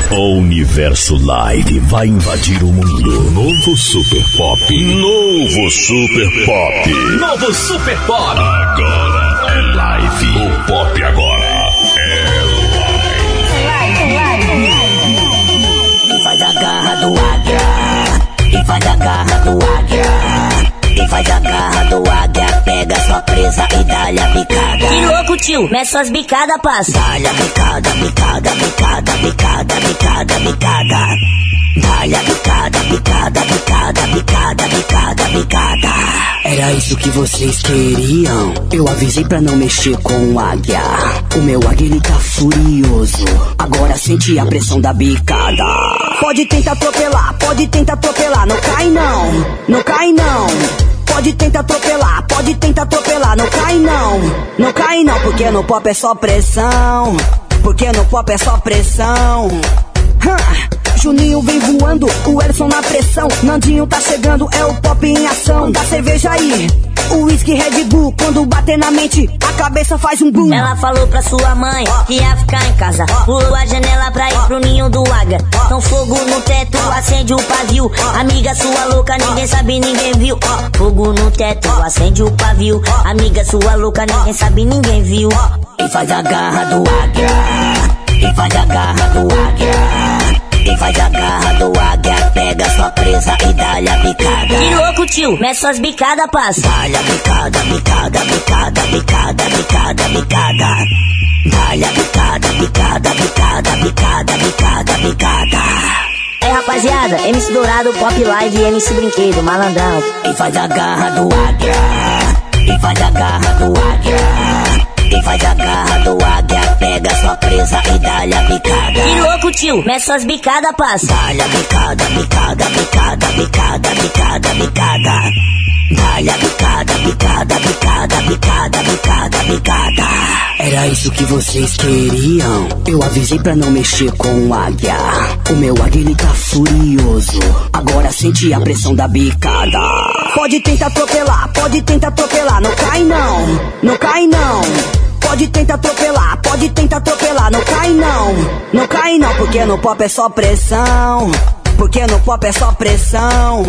O Universo Live vai invadir o mundo. Novo Super Pop. Novo Super Pop. Novo Super Pop. Agora é live. O pop agora é live. E faz a garra do águia. E faz a garra do águia. E faz a garra do águia, pega sua presa e dá-lhe a bicada. Que louco, tio, mete suas bicadas, passa. Dá-lhe a bicada, bicada, bicada, bicada, bicada, bicada. Dá-lhe a bicada, bicada, bicada, bicada, bicada, bicada. Era isso que vocês queriam? Eu avisei pra não mexer com o águia. O meu águia, ele tá furioso. Agora sente a pressão da bicada. Pode tentar atropelar, não cai não, não cai não. Pode tentar atropelar, não cai não, não cai não. Porque no pop é só pressão, porque no pop é só pressão. Juninho vem voando, o Elson na pressão. Nandinho tá chegando, é o pop em ação. Dá cerveja aí, o whisky Red Bull. Quando bater na mente, a cabeça faz um boom. Ela falou pra sua mãe que ia ficar em casa. Pulou a janela pra ir pro ninho do águia. Então fogo no teto, acende o pavio. Amiga sua louca, ninguém sabe, ninguém viu. Fogo no teto, acende o pavio. Amiga sua louca, ninguém sabe, ninguém viu. E faz a garra do águia. E faz a garra do águia. E faz a garra do águia, pega sua presa e dá-lhe a bicada. Que louco, tio, mete suas bicadas, passa. Dá-lhe a bicada, bicada, bicada, bicada, bicada, bicada. Dá-lhe a bicada, bicada, bicada, bicada, bicada, bicada. É, rapaziada, MC Dourado, Pop Live e MC Brinquedo, malandrão. E faz a garra do águia. E faz a garra do águia. E faz a garra do águia, pega sua presa e dá-lhe a bicada. Que louco, tio, mete suas bicadas, passa. Dá-lhe a bicada, bicada, bicada, bicada, bicada, bicada. Dá-lhe a bicada, bicada, bicada, bicada, bicada, bicada. Era isso que vocês queriam? Eu avisei pra não mexer com o águia. O meu águia, ele tá furioso. Agora sente a pressão da bicada. Pode tentar atropelar, não cai não, não cai não. Pode tentar atropelar, não cai não, não cai não. Porque no pop é só pressão, porque no pop é só pressão.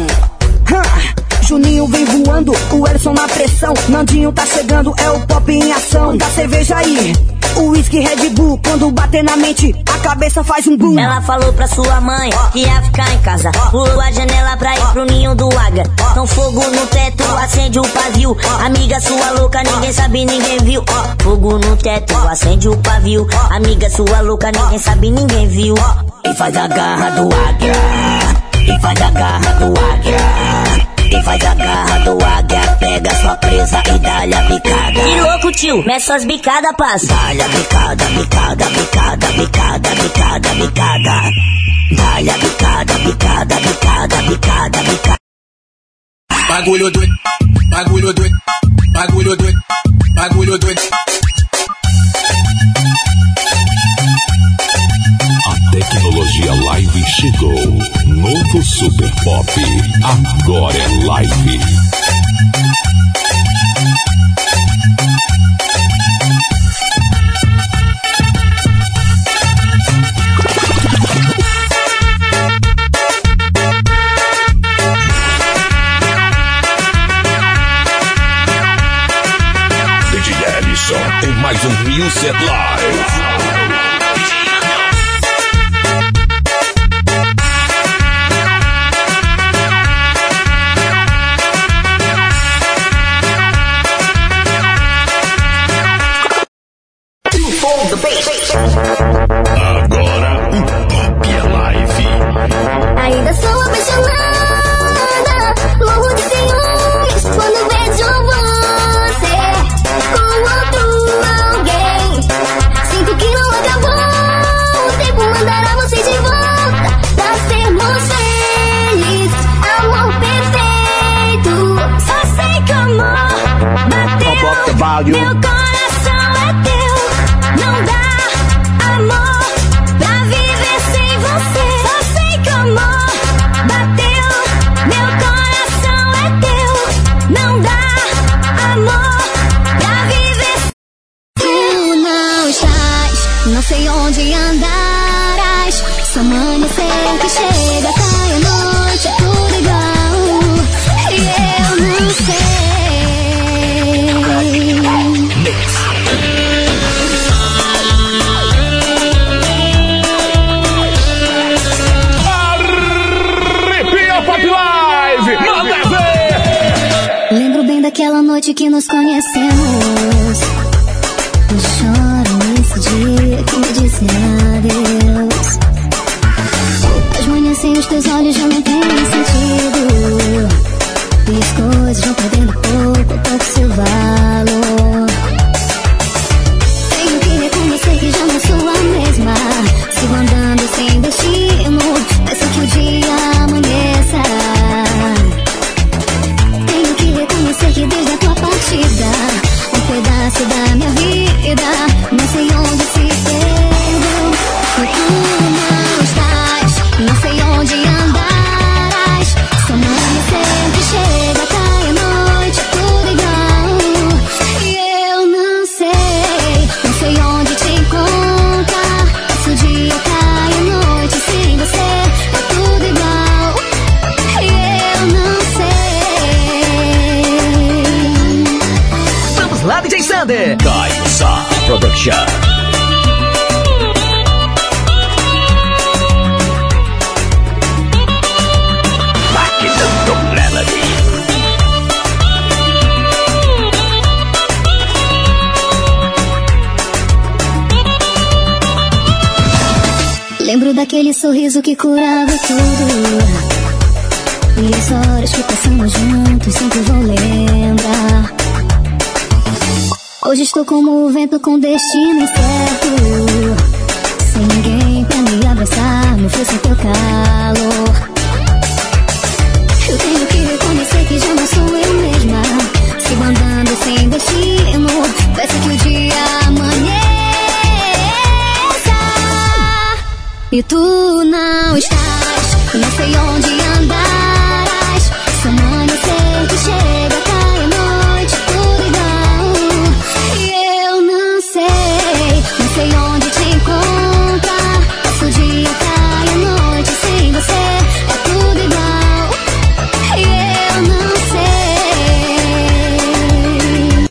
Juninho vem voando, o Elson na pressão. Nandinho tá chegando, é o pop em ação. Dá cerveja aí, o whisky Red Bull. Quando bater na mente, a cabeça faz um boom. Ela falou pra sua mãe que ia ficar em casa. Pulou a janela pra ir pro ninho do águia. Então fogo no teto, acende o pavio. Amiga sua louca, ninguém sabe, ninguém viu. Fogo no teto, acende o pavio. Amiga sua louca, ninguém sabe, ninguém viu. E faz a garra do águia. E faz a garra do águia. E faz a garra do águia, pega sua presa e dá-lhe a bicada. Que louco, tio, mete suas bicadas, passa. Dá-lhe a bicada, bicada, bicada, bicada, bicada, bicada. Dá-lhe a bicada, bicada, bicada, bicada, bicada. Bagulho doido, bagulho doido, bagulho doido, bagulho doido. A tecnologia live chegou. Novo Super Pop. Agora é live. DJ Ellison em mais um Music Live. Agora o Pop é live. Ainda sou apaixonada, morro de ciúmes quando vejo você com outro alguém. Sinto que não acabou, o tempo mandará você de volta pra sermos felizes. Amor perfeito, só sei que o amor bateu. Meu coração é teu, não dá amor pra viver sem você. Só sei que o amor bateu. Meu coração é teu, não dá amor pra viver. Tu não estás, não sei onde andarás. Só amanhecer que chega, cai a noite, é tudo igual. E eu não sei. Arrepia Pop Live! Manda ver! Lembro bem daquela noite que nos conhecemos. Eu choro nesse dia que me disse adeus. As manhãs sem os teus olhos já não tem sentido. E as coisas vão perdendo pouco seu valor. Tenho que reconhecer que já não sou a mesma. Sigo andando sem destino, peço que o dia amanheça. Tenho que reconhecer que desde a tua partida um pedaço da minha vida não sei onde se perdeu. E tu não estás, não sei onde andarás. Só amanhecer que chega, cai a noite, é tudo igual. E eu não sei onde te encontrar. Se o dia cai a noite sem você, é tudo igual. E eu não sei. Vamos lá, DJ Sander! Kaisa Production. Lembro daquele sorriso que curava tudo. E as horas que passamos juntos sempre vou lembrar. Hoje estou como o vento com destino incerto. Sem ninguém pra me abraçar, me oferecer teu calor. Eu tenho que reconhecer que já não sou eu mesma. Sigo andando sem destino, peço que o dia amanheça. E tu não estás, não sei onde andarás. Só amanhecer que chega, cai a noite, tudo igual. E eu não sei onde te encontrar. Passa o dia, cai a noite sem você, é tudo igual. E eu não sei.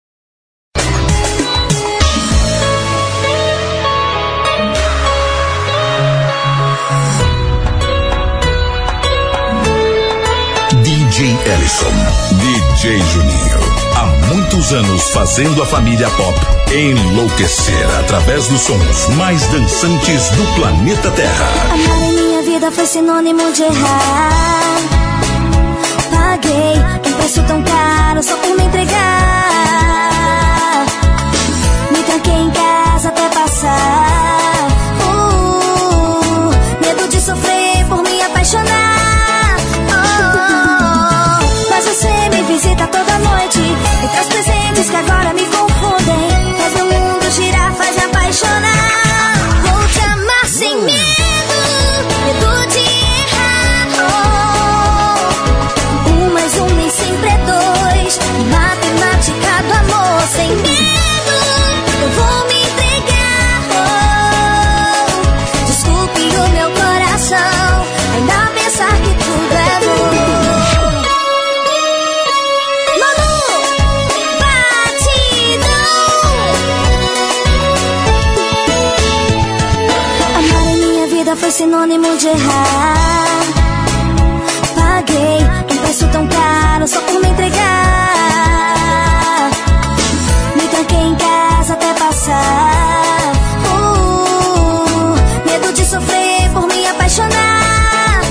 DJ Ellison, DJ Juninho. Há muitos anos fazendo a família pop enlouquecer através dos sons mais dançantes do planeta Terra. Amar em minha vida foi sinônimo de errar. Paguei um preço tão caro só por me entregar. Me tranquei em casa até passar. Medo de sofrer por me apaixonar. Mas você me visita toda noite e traz presentes que agora me confundem. Faz meu mundo girar, faz me apaixonar. Vou te amar sem medo, medo de errar. Um mais um nem sempre é dois. Matemática do amor sem medo. Eu vou me entregar. Desculpe o meu coração ainda pensar que tudo é bom. Foi sinônimo de errar. Paguei um preço tão caro só por me entregar. Me tranquei em casa até passar. Medo de sofrer por me apaixonar.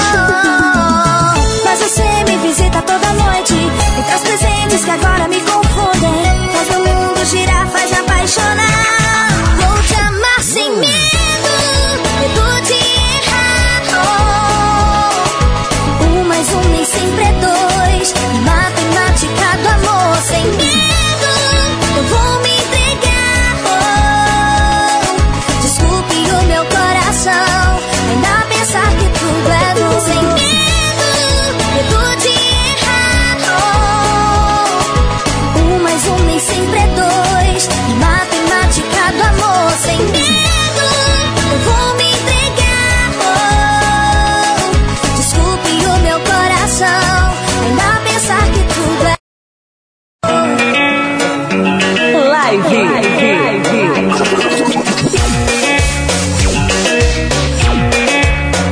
Mas você me visita toda noite e traz presentes que agora me confundem. Faz meu mundo girar, faz me apaixonar. Vou te amar sem medo. Medo de errar. Um mais um nem sempre é dois. Matemática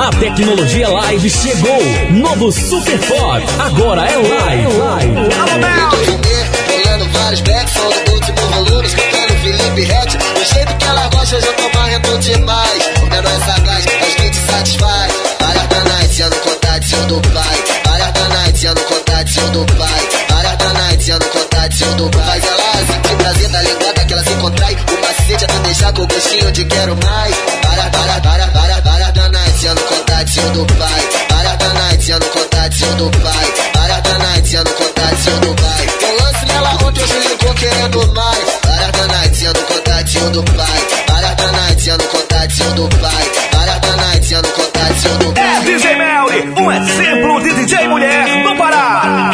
A tecnologia live chegou. Novo Super Pop, agora é live. Alô, Mel! Rolando vários backs, são do último volume, escutando Felipe Rett. Do jeito que ela gosta, eu tô marrendo demais. O menor é sagaz, mas quem te satisfaz? Várias da night, eu não contatinho do pai. Várias da night, eu não contatinho do pai. Várias da night, eu não contatinho do pai. Faz ela sentir prazer da linguada que ela se contrai. O macete é tu deixar com o gostinho de quero mais. Várias da night, eu não contatinho do pai. Várias da night, eu não contatinho do pai. Várias da night, eu não contatinho do pai. Eu lance nela ontem, hoje ligou querendo mais. Várias da night, eu não contatinho do pai. Várias da night, eu não contatinho do pai. Várias da night, eu não contatinho do pai. É DJ Melly, um exemplo de DJ mulher do Pará.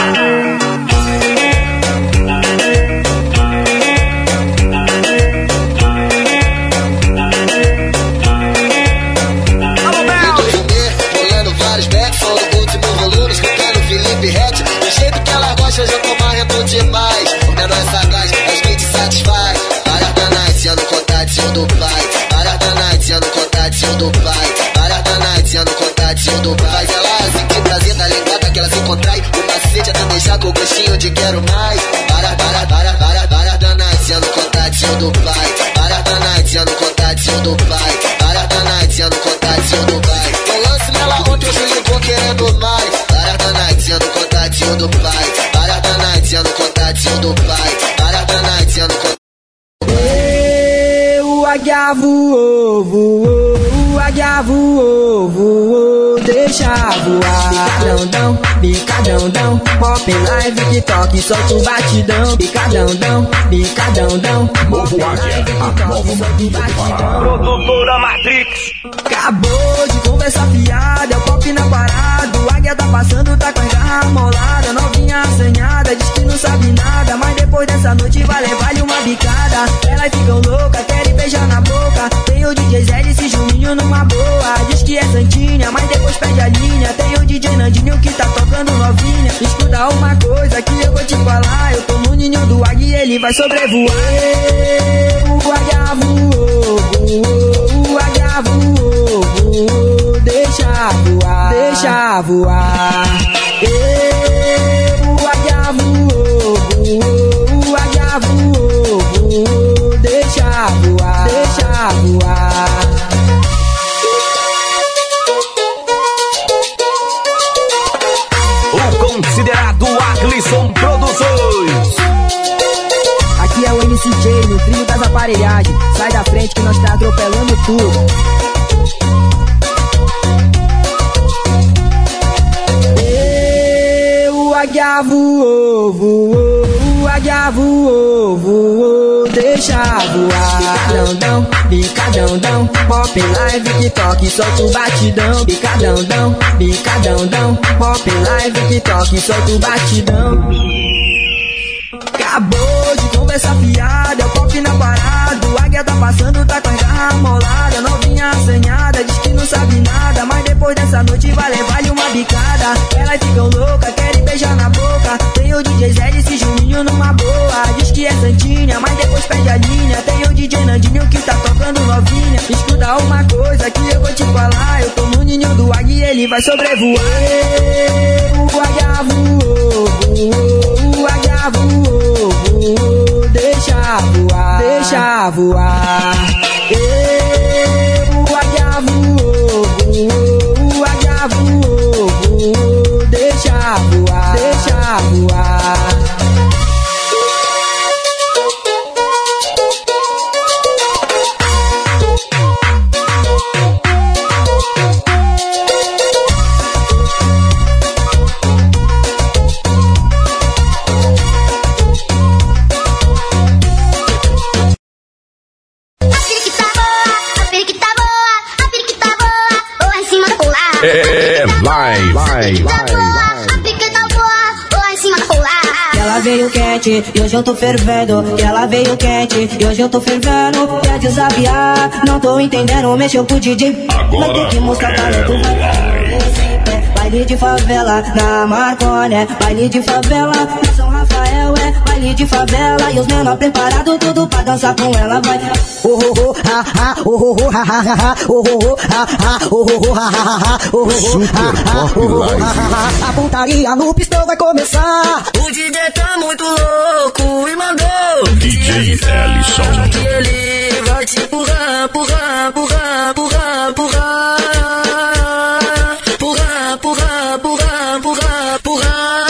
Eu já tô marrendo demais. O menor é sagaz, mas quem te satisfaz? Várias da night, eu no contatinho do pai. Várias da night, eu no contatinho do pai. Várias da night, eu no contatinho do pai. Faz ela sentir prazer da linguada que ela se contrai. O macete é tu deixar com o gostinho de quero mais. Várias da night, eu no contatinho do pai. Várias da night, eu no contatinho do pai. Várias da night, eu no contatinho do pai. Eu lance nela ontem, hoje ligou querendo mais. Várias da night, eu no contatinho do pai. Eu no contatinho do pai. Para da night, eu no contatinho. O águia voou, voou. O águia voou, voou. Deixa voar. Bicadão, pop em live, TikTok, solta o batidão. Bicadão. Novo Águia, a nova mania do Pará. Produtora Matrix. Acabou de conversa fiada, é o pop na parada. O águia tá passando, tá com a garra amolada. Novinha assanhada, diz que não sabe nada. Mas depois dessa noite vai levar-lhe uma bicada. Elas ficam loucas, querem beijar na boca. Tem o DJ Zé e esse Juninho numa boa. Diz que é santinha, mas depois perde a linha. Tem o DJ Nandinho que tá tocando novinha. Escuta uma coisa que eu vou te falar. Eu tô no ninho do águia e ele vai sobrevoar. O águia voou, voou. O águia voou, voou. Deixa voar. O águia voou, voou. O águia voou, voou. Deixa voar. Considerado Aglisson Produções. Aqui é o MCJ no trio das aparelhagens. Sai da frente que nós tá atropelando tudo. O águia voou, voou. O águia voou, voou. Deixa voar. Bicadão, pop em live, TikTok, solta o batidão. Bicadão, pop em live, TikTok, solta o batidão. Acabou de conversa fiada, é o pop na parada. O águia tá passando, tá com a garra amolada. Novinha assanhada, diz que não sabe nada. Mas depois dessa noite vai levar-lhe uma bicada. Elas ficam loucas, querem beijar na boca. Tem o DJ Zé e esse Juninho numa boa. Diz que é santinha, mas depois perde a linha. Tem o DJ Nandinho que tá tocando novinha. Escuta uma coisa que eu vou te falar. Eu tô no ninho do águia e ele vai sobrevoar. O águia voou, voou. O águia voou, voou. Deixa voar. O águia voou, voou. O águia voou, voou. Deixa voar. Ela veio quente e hoje eu tô fervendo. Ela veio quente e hoje eu tô fervendo. Quer desafiar? Não tô entendendo. Mexeu pro DJ. Vai ter que mostrar talento. baile de favela na Marconi, baile de favela na São Rafael, baile de favela e os menor preparado tudo pra dançar com ela, vai. Oh oh oh ha ha, oh oh oh ha ha ha, oh oh oh ha ha, oh oh oh ha ha ha, oh oh oh ha ha. A pontaria no pistão vai começar. O DJ tá muito louco e mandou DJ Ellison. que ele vai te empurrar, empurrar, empurrar, empurrar, empurrar. Empurrar, empurrar, empurrar, empurrar, empurrar.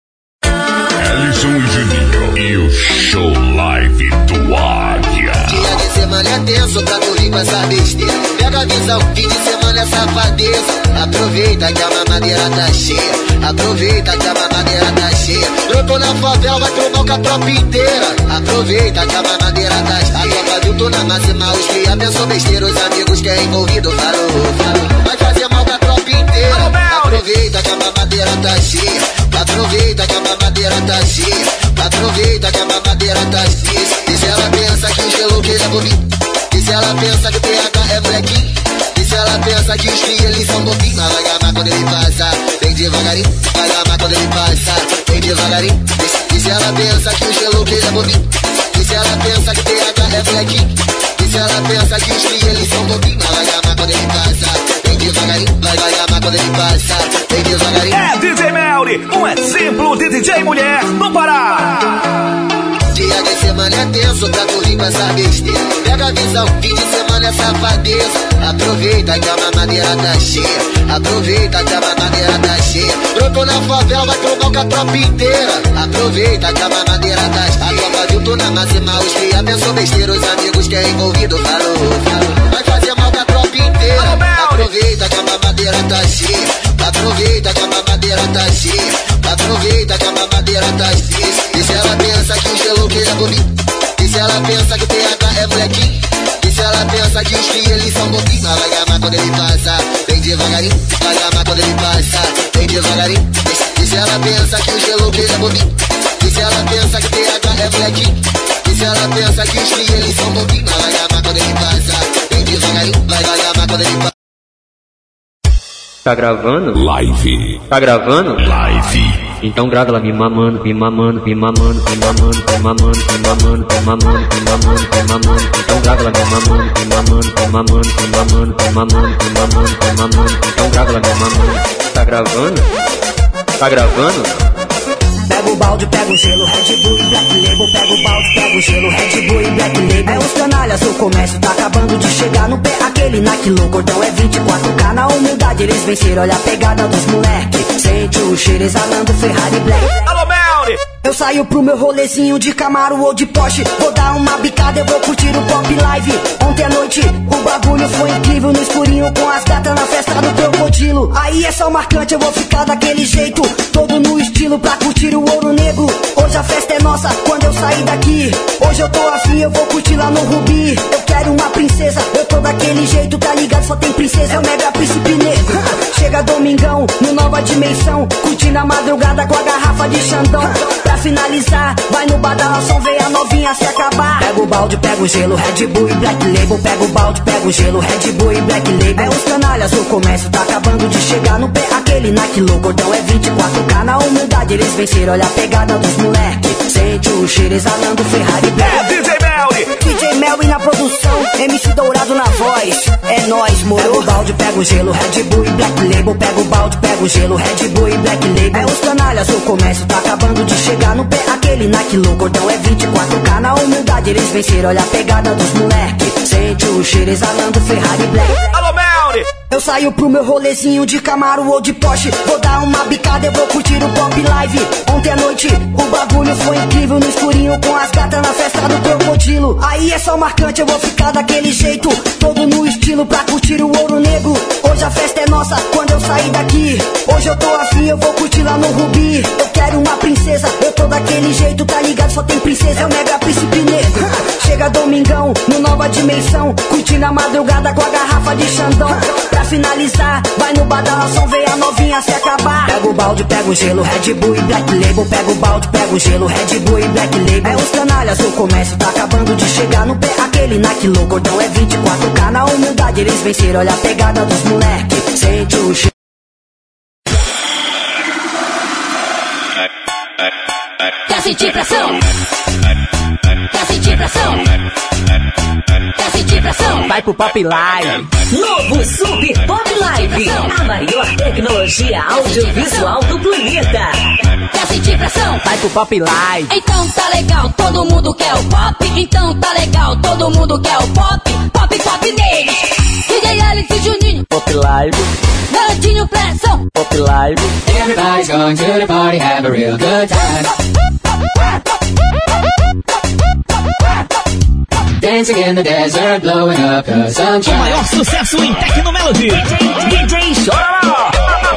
Ellison e Juninho e o show live do Águia. Dia de semana é tenso pra tu vir com essa besteira. Pega a visão, fim de semana é safadeza. Aproveita que a mamadeira tá cheia. Aproveita que a mamadeira tá cheia. Brotou na favela, vai trombar com a tropa inteira. Aproveita que a mamadeira tá cheia. A tropa viu tu na máxima, os cria pensou besteira. Os amigos que é envolvido falou. Vai fazer mal pra tropa inteira. Aproveita que a mamadeira tá cheia. Aproveita que a mamadeira tá cheia. Aproveita que a mamadeira tá cheia. E se ela pensa que o gelo que ele é bobinho? E se ela pensa que o PH é molequinho? E se ela pensa que os filhos eles são bobinhos? Ela vai gamar quando ele passa, vem devagarinho. Vai gamar quando ele passa, vem devagarinho. E se ela pensa que o gelo que ele é bobinho? E se ela pensa que o PH é molequinho? E se ela pensa que os filhos eles são bobinhos? Ela vai gamar quando ele passa, vem devagarinho. Vai gamar quando ele passa, vem devagarinho. É DJ Melly, um exemplo de DJ mulher no Pará. Dia de semana é tenso pra tu vir com essa besteira. Pega a visão, fim de semana é safadeza. Aproveita que a mamadeira tá cheia. Aproveita que a mamadeira tá cheia. Brotou na favela, vai trombar com a tropa inteira. Aproveita que a mamadeira tá cheia. A tropa viu tu na máxima, os cria pensou besteira. Os amigos que é envolvido falou. Vai fazer mal com a tropa inteira. Aproveita que a mamadeira tá cheia. Aproveita que a mamadeira tá cheia. Aproveita que a mamadeira tá cheia. E se ela pensa que o gelo que ele é bonito? E se ela pensa que o PH é molequinho? E se ela pensa que os filhos eles são bobinhos? Ela vai gamar quando ele passa, vem devagarinho. Vai gamar quando ele passa, vem devagarinho. E se ela pensa que o gelo que ele é bonito? E se ela pensa que o PH é molequinho? E se ela pensa que os filhos eles são bobinhos? Ela vai gamar quando ele passa, vem devagarinho. Vai gamar quando ele passa. Tá gravando? Live. Tá gravando? Live. Então grava ela me mamando, me mamando, me mamando, me mamando, me mamando, me mamando, me mamando, me mamando, me mamando. Então grava ela me mamando, me mamando, me mamando, me mamando, me mamando, me mamando, me mamando. Então grava ela me mamando. Tá gravando? Tá gravando? Pega o balde, pega o gelo, Red Bull e Black Label. Pega o balde, pega o gelo, Red Bull e Black Label. É os canalhas, o comércio tá acabando de chegar no pé. Aquele naquilo, gordão é 24K. Na humildade eles venceram, olha a pegada dos moleque. Sente o cheiro exalando Ferrari Black. Alô, Melly! Eu saio pro meu rolezinho de Camaro ou de Porsche. Vou dar uma bicada, eu vou curtir o Pop Live. Ontem à noite o bagulho foi incrível. No escurinho com as gatas na festa do crocodilo. Aí é só marcante, eu vou ficar daquele jeito. Todo no estilo pra curtir o ouro negro. Hoje a festa é nossa, quando eu sair daqui. Hoje eu tô afim, eu vou curtir lá no Rubi. Eu quero uma princesa, eu tô daquele jeito, tá ligado? Só tem princesa, é o mega príncipe negro. Chega domingão, no Nova Dimensão. Curtindo a madrugada com a garrafa de Xandão. Pra finalizar, vai no badalação, vê a novinha se acabar. Pega o balde, pega o gelo, Red Bull e Black Label. Pega o balde, pega o gelo, Red Bull e Black Label. É os canalhas, o comércio tá acabando de chegar no pé. Aquele naquilo, gordão é 24K. Na humildade eles venceram, olha a pegada dos moleque. Sente o cheiro exalando Ferrari Black. É DJ Melly! DJ Melly na produção, MC Dourado na voz. É nóis, moro. Pega o balde, pega o gelo, Red Bull e Black Label. Pega o balde, pega o gelo, Red Bull e Black Label. É os canalhas, o comércio tá acabando de chegar no pé. Aquele naquilo, gordão é 24K. Na humildade eles venceram, olha a pegada dos moleque. Sente o cheiro exalando Ferrari Black. Alô, Melly! Eu saio pro meu rolezinho de Camaro ou de Porsche. Vou dar uma bicada, eu vou curtir o Pop Live. Ontem à noite o bagulho foi incrível. No escurinho com as gatas na festa do crocodilo. Aí é só marcante, eu vou ficar daquele jeito. Todo no estilo pra curtir o ouro negro. Hoje a festa é nossa, quando eu sair daqui. Hoje eu tô afim, eu vou curtir lá no Rubi. Eu quero uma princesa, eu tô daquele jeito, tá ligado? Só tem princesa, é o mega príncipe negro. Chega domingão, no Nova Dimensão. Curtindo a madrugada com a garrafa de Xandão. Pra finalizar, vai no badalação, vê a novinha se acabar. Pega o balde, pega o gelo, Red Bull e Black Label. Pega o balde, pega o gelo, Red Bull e Black Label. É os canalhas, o comércio tá acabando de chegar no pé. Aquele naquilo, gordão é 24K. Na humildade eles venceram, olha a pegada dos moleque. Sente o cheiro. vai pro Pop Live. Novo Super Pop Live, a maior tecnologia audiovisual do planeta. Quer sentir pressão? Vai pro Pop Live. Então tá legal, todo mundo quer o pop. Então tá legal, todo mundo quer o pop. Pop, pop neles. DJ Alex e Juninho. Pop Live. Garotinho pressão. Pop Live. Everybody's going to the party, have a real good time. Dancing in the desert, blowing up the sunshine. O maior sucesso em Tecno Melody. DJ Chororó.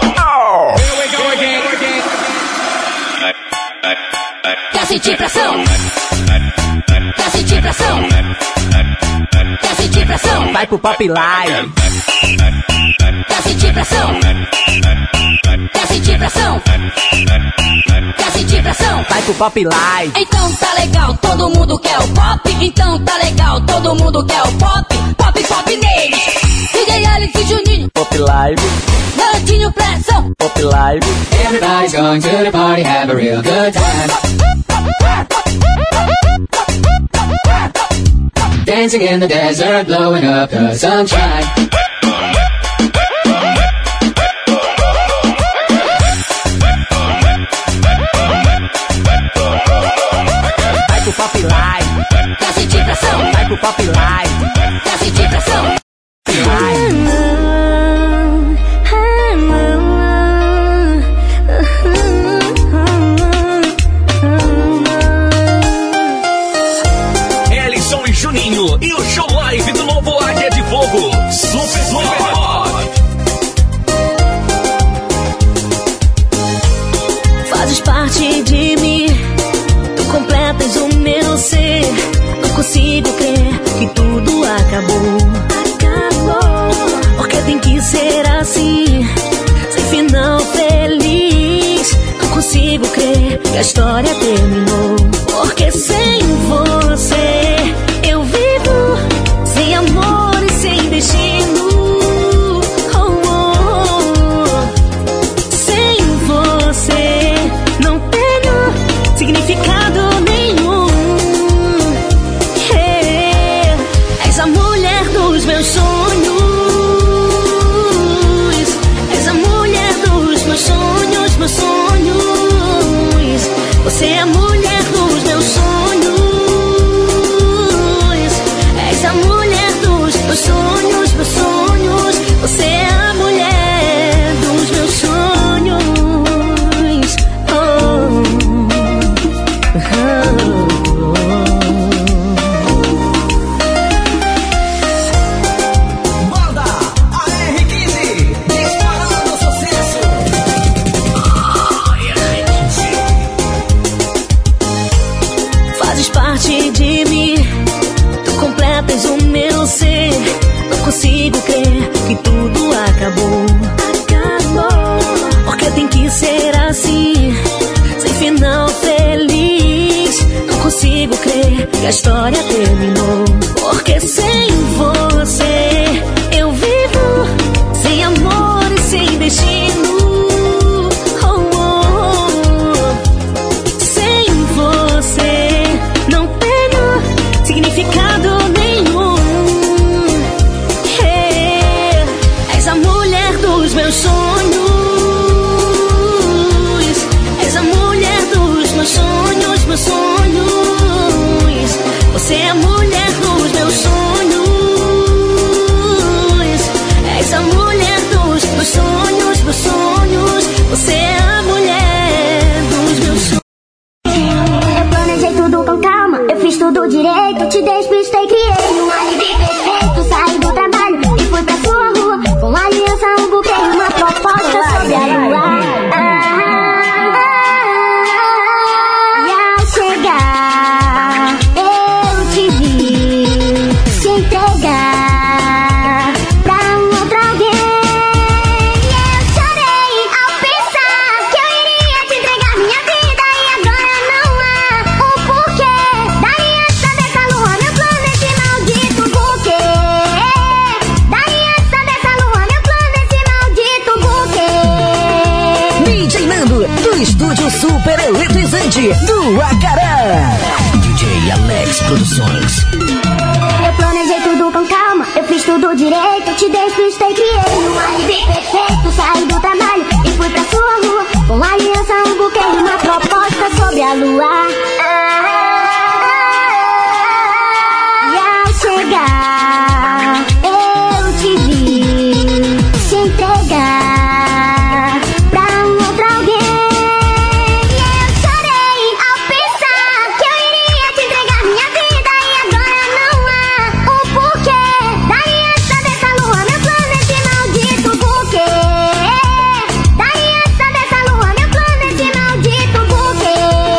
Quer sentir pressão? Quer sentir pressão? Quer sentir pressão? Vai pro Pop Live. Quer sentir pressão? Quer sentir pressão? Quer sentir pressão? Vai pro Pop Live. Então tá legal, todo mundo quer o pop. Então tá legal, todo mundo quer o pop. Pop, pop neles. DJ Alex e Juninho. Pop Live. Garotinho pressão. Pop Live. Everybody's going to the party, have a real good time. Dancing in the desert, blowing up the sunshine. Vai pro Pop Live. Quer sentir pressão? Vai pro Pop Live. Quer sentir pressão? Ellison e Juninho e o show live do novo Águia de Fogo. Super Pop. Fazes parte de mim, tu completas o meu ser. Não consigo crer que tudo acabou. Porque tem que ser assim, sem final feliz. Não consigo crer que a história terminou. Porque sem você eu vivo sem amor e sem destino. Sem você não tenho significado nenhum. És a mulher dos meus sonhos. És a mulher dos meus sonhos, meus sonhos. Você é a mulher dos meus sonhos. És a mulher dos meus sonhos, meus sonhos. Você é a mulher dos meus sonhos. Banda AR15, disparando sucesso. Fazes parte de mim, tu completas o meu ser. Não consigo crer que tudo acabou. Porque tem que ser assim, sem final feliz. Não consigo crer que a história terminou. Porque sem você eu vivo sem amor e sem destino. Sem você não tenho significado nenhum. És a mulher dos meus sonhos. És a mulher dos meus sonhos, meus sonhos. Você é a mulher dos meus sonhos. És a mulher dos meus sonhos, meus sonhos. Você é a mulher dos meus sonhos. Eu planejei tudo com calma, eu fiz tudo direito. Te despistei, criei um alibi perfeito. Saí do trabalho e fui pra sua rua. Com aliança, um buquê e uma proposta sobre a lua. E ao chegar, eu te vi se entregar pra um outro alguém. E eu chorei ao pensar que eu iria te entregar minha vida. E agora não há um porquê da aliança dessa lua, meu plano, esse maldito buquê. Da aliança dessa lua, meu plano, esse maldito buquê. DJ Nando, do estúdio super eletrizante do Acará. DJ Alex Produções. Eu planejei tudo com calma, eu fiz tudo direito, te despistei, criei um alibi perfeito. Saí do trabalho e fui pra sua rua, com aliança, um buquê e uma proposta sobre a lua. E ao chegar, eu te vi se entregar pra um outro alguém. E eu chorei ao pensar que eu iria te entregar minha vida, e agora não há um porquê da aliança dessa lua, meu planeta maldito. Porquê da aliança dessa lua, meu planeta maldito. Porquê?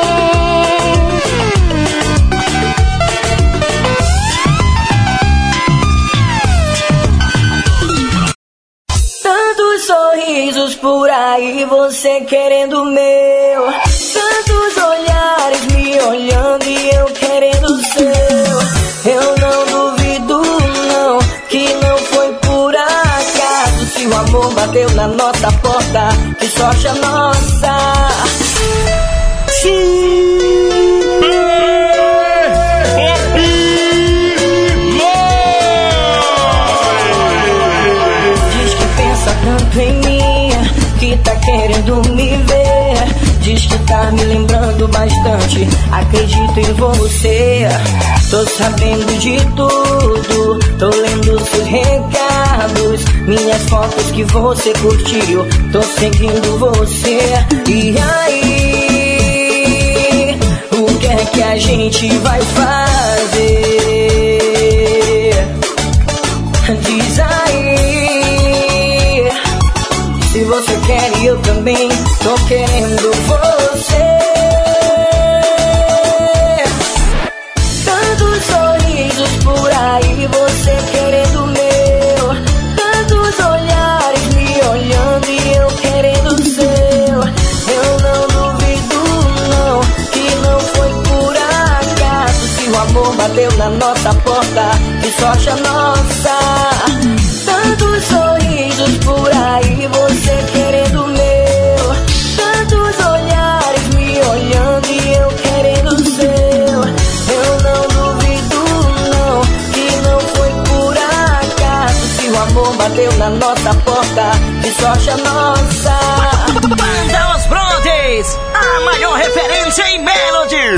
Tantos sorrisos por aí, você querendo o meu. Tantos olhares me olhando e eu querendo o seu. Eu não duvido não, que não foi por acaso. Se o amor bateu na nossa porta, que sorte a nossa. Diz que pensa tanto em mim, que tá querendo me ver. Diz que tá me lembrando bastante, acredito em você. Tô sabendo de tudo, tô lendo seus recados, minhas fotos que você curtiu, tô seguindo você. E aí, o que é que a gente vai fazer? Diz aí, se você quer e eu também tô querendo você. Tantos sorrisos por aí, você querendo o meu. Tantos olhares me olhando e eu querendo o seu. Eu não duvido não, que não foi por acaso. Se o amor bateu na nossa porta, que sorte a nossa. Tantos sorrisos por aí, você querendo o meu. Tantos olhares me olhando e eu querendo o seu. Eu não duvido não, que não foi por acaso. Se o amor bateu na nossa porta, que sorte a nossa. Banda Os Brontes, a maior referência em Melody.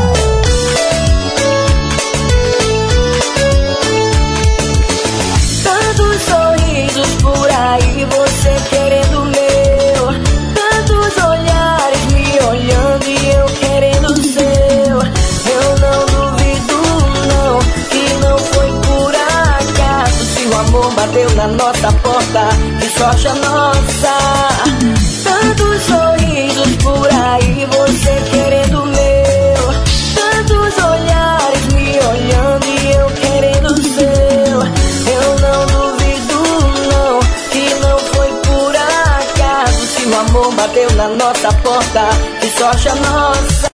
Tantos sorrisos por aí, você querendo o meu. Tantos olhares me olhando e eu querendo o seu. Eu não duvido não, que não foi por acaso. Se o amor bateu na nossa porta, que sorte a nossa. Tantos sorrisos por aí, você querendo o meu. Tantos olhares me olhando e eu querendo o seu. Eu não duvido não, que não foi por acaso. Se o amor bateu na nossa porta, que sorte a nossa.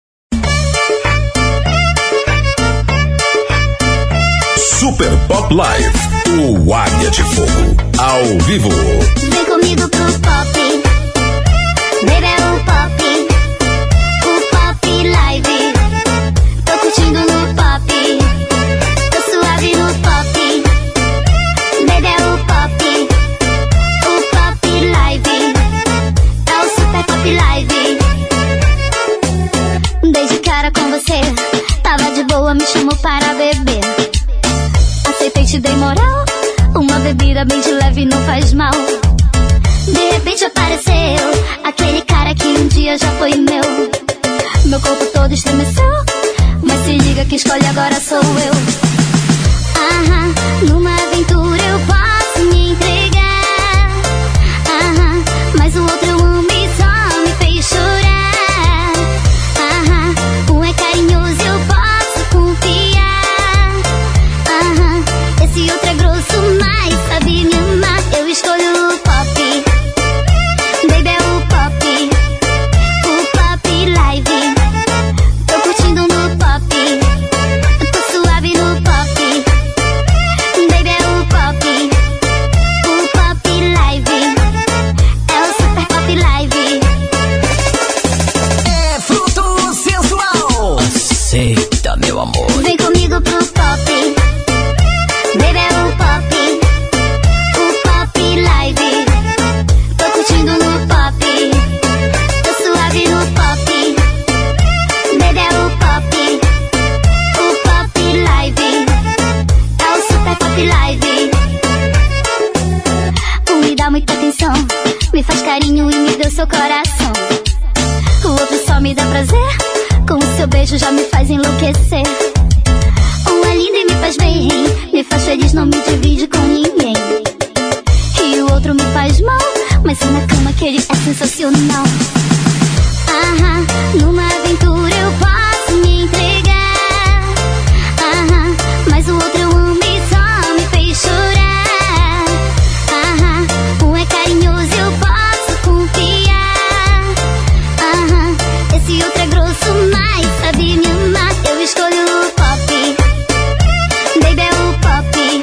Super Pop Live, o Águia de Fogo, ao vivo. Vem comigo pro pop, baby é o pop live. Tô curtindo no pop, tô suave no pop, baby é o pop live. É o super pop live. Dei de cara com você, tava de boa, me chamou para beber. Aceitei, te dei moral, uma bebida bem de leve não faz mal. De repente apareceu aquele cara que um dia já foi meu. Meu corpo todo estremeceu, mas se liga que escolhe agora sou eu. Numa aventura eu posso me entregar. Mas o outro eu amo e só me fez chorar. Um é carinhoso, eu posso confiar. Esse outro é grosso, mas sabe me amar. Eu escolho o pop, baby é o pop live. Tô curtindo no pop, tô suave no pop, baby é o pop dá muita atenção, me faz carinho e me deu seu coração. O outro só me dá prazer, com o seu beijo já me faz enlouquecer. Um é lindo e me faz bem, me faz feliz, não me divide com ninguém. E o outro me faz mal, mas na cama que ele é sensacional. Numa aventura eu posso me entregar. Mas o outro eu amo e só me fez chorar. Um é carinhoso eu posso confiar. Esse outro é grosso, mas sabe me amar. Eu escolho o pop, baby é o pop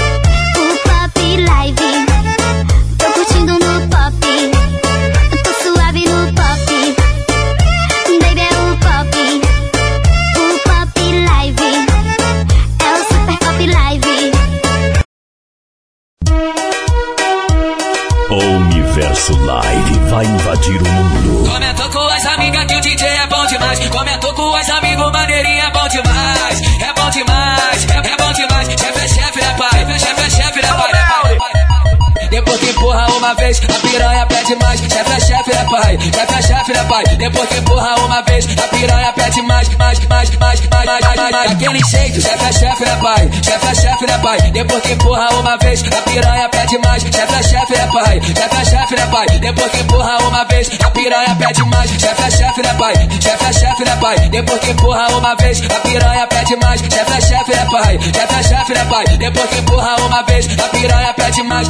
live. Tô curtindo no pop, tô suave no pop. Baby é o pop live. É o super pop live. O Universo Live vai invadir o mundo. Comentou com as amigas que o DJ é bom demais. Comentou com as amigos, maneirinha é bom demais. É bom demais, é bom demais. Chefe é chefe, né pai? Chefe é chefe, né pai? Depois que empurra uma vez, a piranha pede mais. Chefe é chefe, né pai? Chefe é chefe, né pai? Depois que empurra uma vez, a piranha pede mais. Daquele jeito, chefe é chefe, né pai? Chefe é chefe, né pai? Depois que empurra uma vez, a piranha pede mais. Chefe é chefe, né pai? Chefe é chefe, né pai? Depois que empurra uma vez, a piranha pede mais. Chefe é chefe, né pai? Chefe é chefe, né pai? Depois que empurra uma vez, a piranha pede mais. Chefe é chefe, né pai? Chefe é chefe, né pai? Depois que empurra uma vez, a piranha pede mais.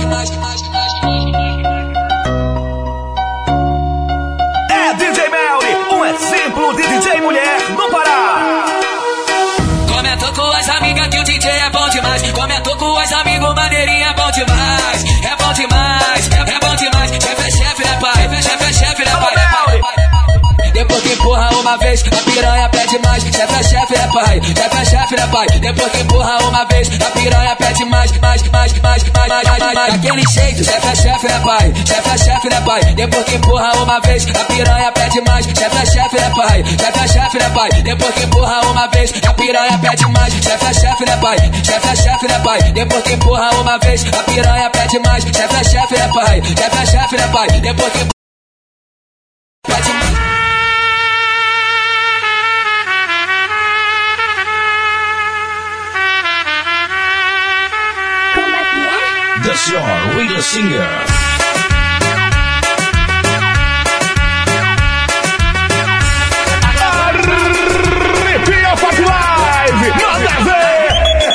É DJ Melly, um exemplo de DJ mulher no Pará. Comentou com as amigas que o DJ é bom demais. Comentou com as amigos, maneirinha é bom demais. É bom demais, é bom demais. Chefe é chefe, né pai? Chefe é chefe, né pai? Depois que empurra uma vez, a piranha pede mais. Chefe é chefe, né pai? Chefe é chefe, né pai? Depois que empurra uma vez, a piranha pede mais. Daquele jeito, chefe é chefe, né pai? Chefe é chefe, né pai? Depois que empurra uma vez, a piranha pede mais. Chefe é chefe, né pai? Chefe é chefe, né pai? Depois que empurra uma vez, a piranha pede mais. Chefe é chefe, né pai? Chefe é chefe, né pai? Depois que empurra uma vez, a piranha pede mais. Chefe é chefe, né pai? Chefe é chefe, né pai? Depois que pede mais. The Star Radio Singer. Arrepia Pop Live, manda ver!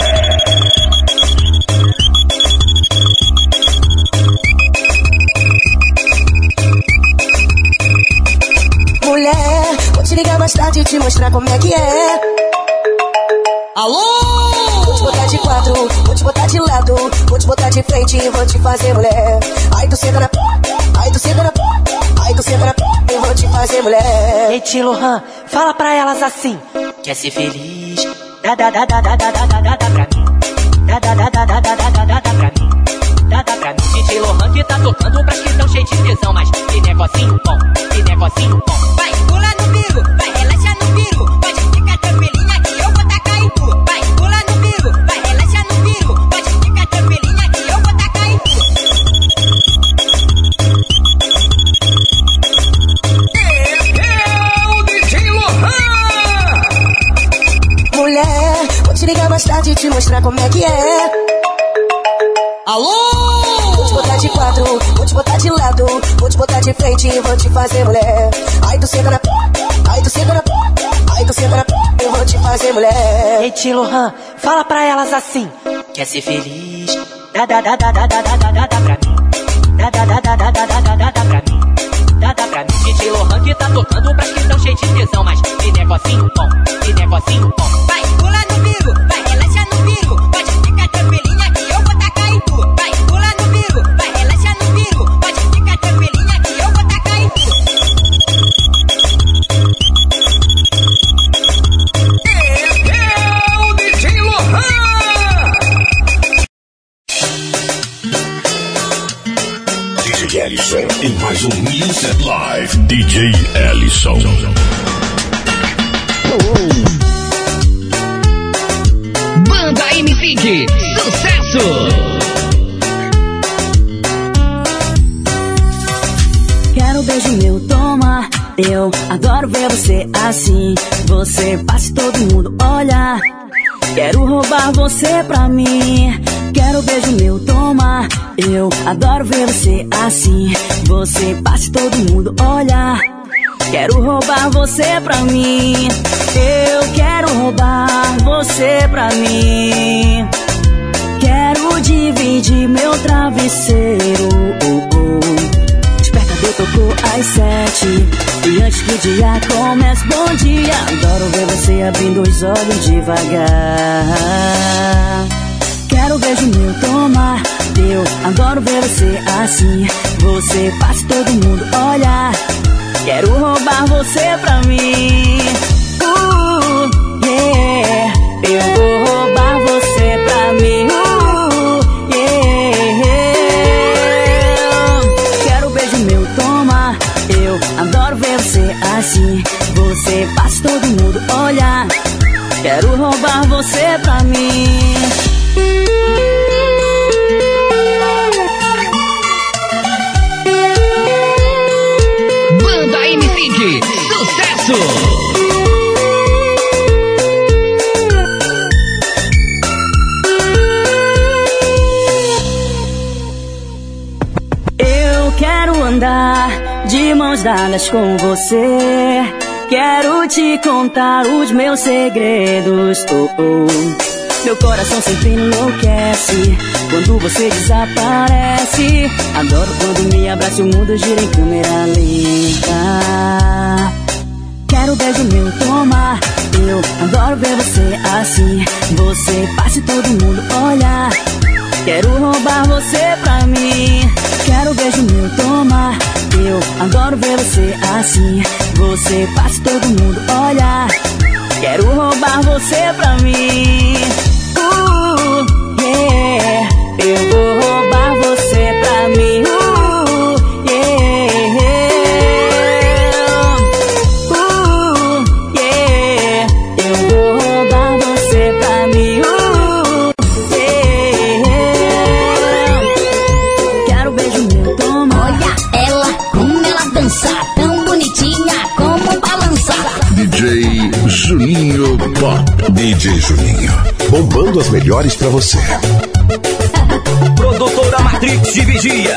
Mulher, vou te ligar mais tarde e te mostrar como é que é. Alô? Vou te botar de quatro, vou te botar de lado, vou te botar de frente e vou te fazer mulher. Ai, tu senta na ai, tu senta na ai, tu senta na eu vou te fazer mulher. Ei, Tio Lohan, fala pra elas assim. Quer ser feliz? Dá pra mim. Dá pra mim. Dá pra mim. DJ Lohan que tá tocando pras que tão cheios de tesão. Mas que negocinho bom, que negocinho bom. Vai, pula no bico, vai, relaxa no bico. Pode ficar tranquilinha que eu vou tacar em tu. Vai, pula no bico, vai, relaxa no bico. Pode ficar tranquilinha que eu vou tacar em tu. É o DJ Lohan! Mulher, vou te ligar mais tarde e te mostrar como é que é. Alô? Vou te botar de quatro, vou te botar de lado, vou te botar de frente e vou te fazer mulher. Ai, tu senta na ai, tu senta na ai, tu senta na eu vou te fazer mulher. Ei, Tio Lohan, fala pra elas assim. Quer ser feliz? Dá pra mim. Dá pra mim. Dá pra mim. DJ Lohan que tá tocando pras que tão cheios de tesão. Mas que negocinho bom, que negocinho bom. Vai, pula no bico, vai, relaxa no bico. Pode ficar tranquilinha que eu vou tacar em tu. Vai, pula no bico, vai, relaxa no bico. Pode ficar tranquilinha que eu vou tacar em tu. É o DJ Lohan! DJ Ellison em mais um Music Live. DJ Ellison. Banda MC, sucesso! beijo meu, toma. Eu adoro ver você assim. Você faz todo mundo olhar. Quero roubar você pra mim. Quero beijo meu, toma. Eu adoro ver você assim. Você faz todo mundo olhar. Quero roubar você pra mim. Eu quero roubar você pra mim. Quero dividir meu travesseiro. Despertador tocou às 7. E antes que o dia comece, bom dia. Adoro ver você abrindo os olhos devagar. Quero beijo meu, toma. Eu adoro ver você assim. Você faz todo mundo olhar. Quero roubar você pra mim. Yeah. Eu vou roubar você pra mim. Yeah. Quero beijo meu, toma. Eu adoro ver você assim. Você faz todo mundo olhar. Quero roubar você pra mim. Sucesso! Eu quero andar de mãos dadas com você. Quero te contar os meus segredos. Meu coração sempre enlouquece quando você desaparece. Adoro quando me abraça, o mundo gira em câmera lenta. Quero beijo meu, toma. Eu adoro ver você assim. Você faz todo mundo olhar. Quero roubar você pra mim. Quero beijo meu, toma. Eu adoro ver você assim. Você faz todo mundo olhar. Quero roubar você pra mim. Yeah. Eu vou roubar você pra mim. Yeah. Yeah. Eu vou roubar você pra mim. Yeah. Quero beijo meu, toma. Olha ela, como ela dança, tão bonitinha, como balança. DJ Juninho Pop. DJ Juninho, bombando as melhores pra você. Produtora Matrix de Vigia.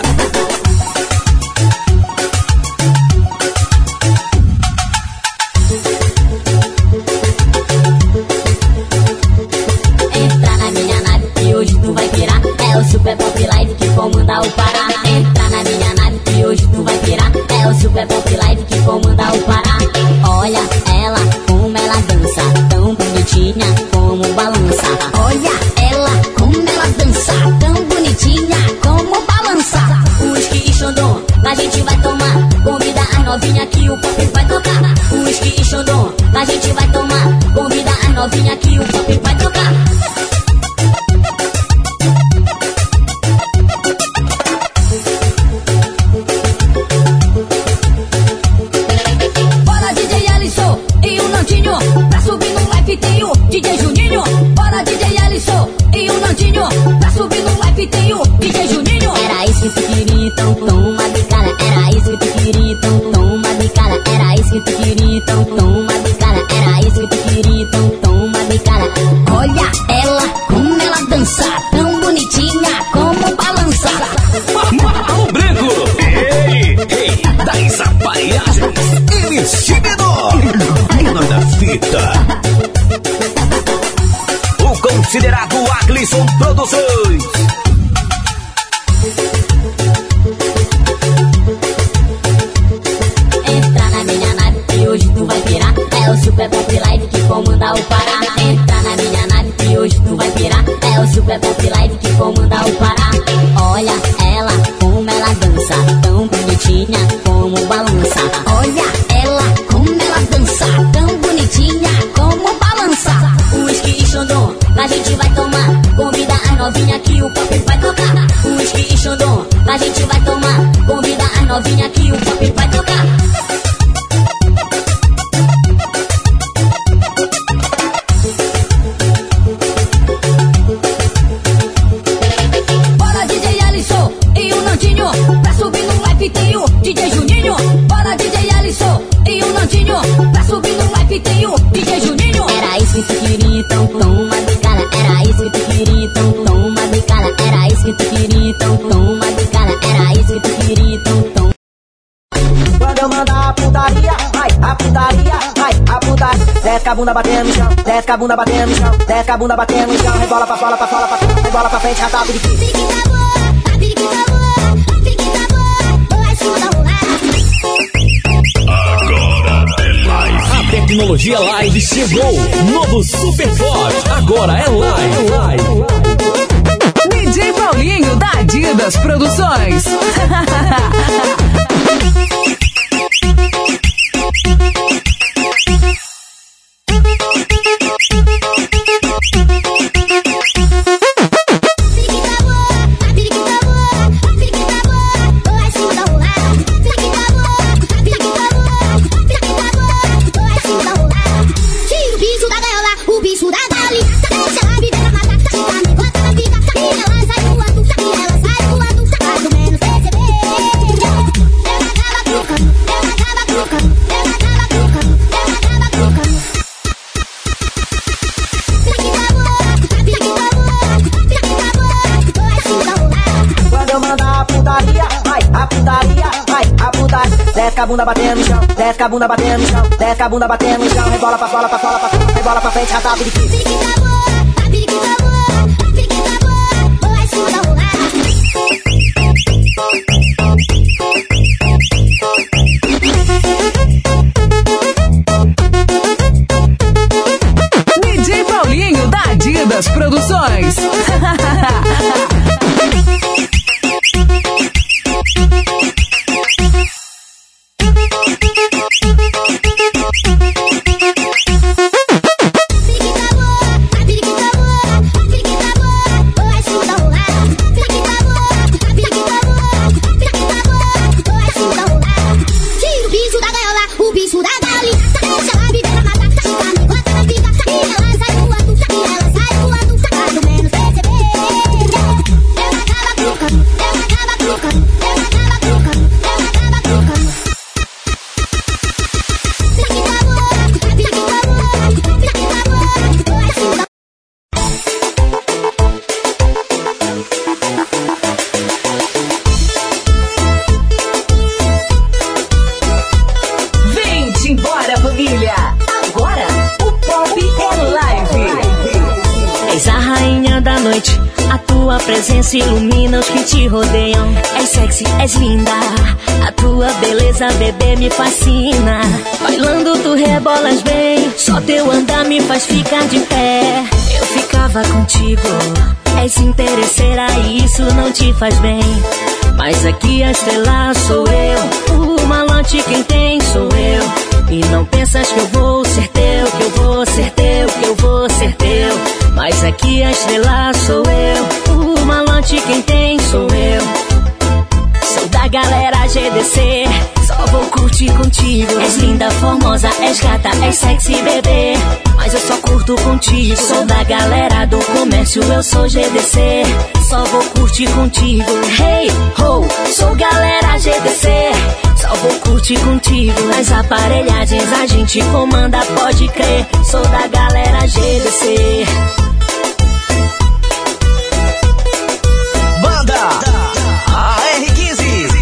Entra na minha nave que hoje tu vai pirar. É o Super Pop Live que comanda o Pará. Entra na minha nave que hoje tu vai pirar. É o Super Pop Live que comanda o Pará. Olha ela, como ela dança, tão bonitinha, como balança. Olha ela, como ela dança, tão bonitinha, como balança. Whisky e Xandão, a gente vai tomar. Convida as novinhas que o pop vai tocar. Whisky e Xandão, a gente vai tomar. Convida as novinhas que o pop vai tocar. Bora DJ Alisson e o Nandinho, pra subir no live tem o DJ Juninho. Bora DJ Alisson e o Nandinho, pra subir no live tem o DJ Juninho. Era isso que tu queria, então toma bicada. Era isso que tu queria, então toma bicada. Era isso que tu queria, então toma bicada. Era isso que tu queria, então toma bicada. Olha ela, como ela dança, tão bonitinha, como balança. Marrom Branco. Ei, das aparelhagens. MC Menor. Menor da fita. O considerado Aglisson Produções. Entra na minha nave que hoje tu vai pirar. É o Super Pop Live que comanda o Pará. Entra na minha nave que hoje tu vai pirar. É o Super Pop Live que comanda o Pará. Olha ela, como ela dança, tão bonitinha, como balança. Olha ela, como ela dança, tão bonitinha, como balança. Whisky e Xandão, a gente vai tomar. Convida as novinhas que o pop vai tocar. Whisky e Xandão, a gente vai tomar. Convida as novinhas que o pop vai tocar. Bora DJ Alisson e o Nandinho, pra subir no live tem o DJ Juninho. tu queria, então toma bicada. Era isso que tu queria, então toma bicada. Era isso que tu queria, então toma bicada. Era isso que tu queria, então toma. Quando eu mandar a putaria, ai, a putaria, ai, a putaria. Desce a bunda batendo no chão, desce a bunda batendo no chão, desce a bunda batendo no chão. Rebola pra fora, pra fora, pra fora, rebola pra frente, rata, periquita. Periquita boa, a periquita boa, periquita boa, vai chuta rolar. Agora é live. A tecnologia live chegou. Novo Super Pop. Agora é live. DJ Paulinho da Adidas Produções. Desce a bunda batendo no chão, desce a bunda batendo no chão, desce a bunda batendo no chão. Rebola pra fora, pra fora, pra fora, rebola pra frente, rata, periquita. Periquita boa, a periquita boa, a periquita boa, vai chuta rolar. DJ Paulinho da Adidas Produções. Presença ilumina os que te rodeiam. És sexy, és linda. A tua beleza, bebê, me fascina. Bailando tu rebolas bem. Só teu andar me faz ficar de pé. Eu ficava contigo. És interesseira e isso não te faz bem. Mas aqui a estrela sou eu. O malante quem tem sou eu. E não pensas que eu vou ser teu, que eu vou ser teu, que eu vou ser teu. Mas aqui a estrela sou eu. O malante quem tem sou eu. Sou da galera GDC. Só vou curtir contigo. És linda, formosa, és gata, és sexy, bebê. Mas eu só curto contigo. Sou da galera do comércio, eu sou GDC. Só vou curtir contigo. Hey, ho, sou galera GDC. Só vou curtir contigo. Nas aparelhagens a gente comanda, pode crer. Sou da galera GDC. Banda AR15.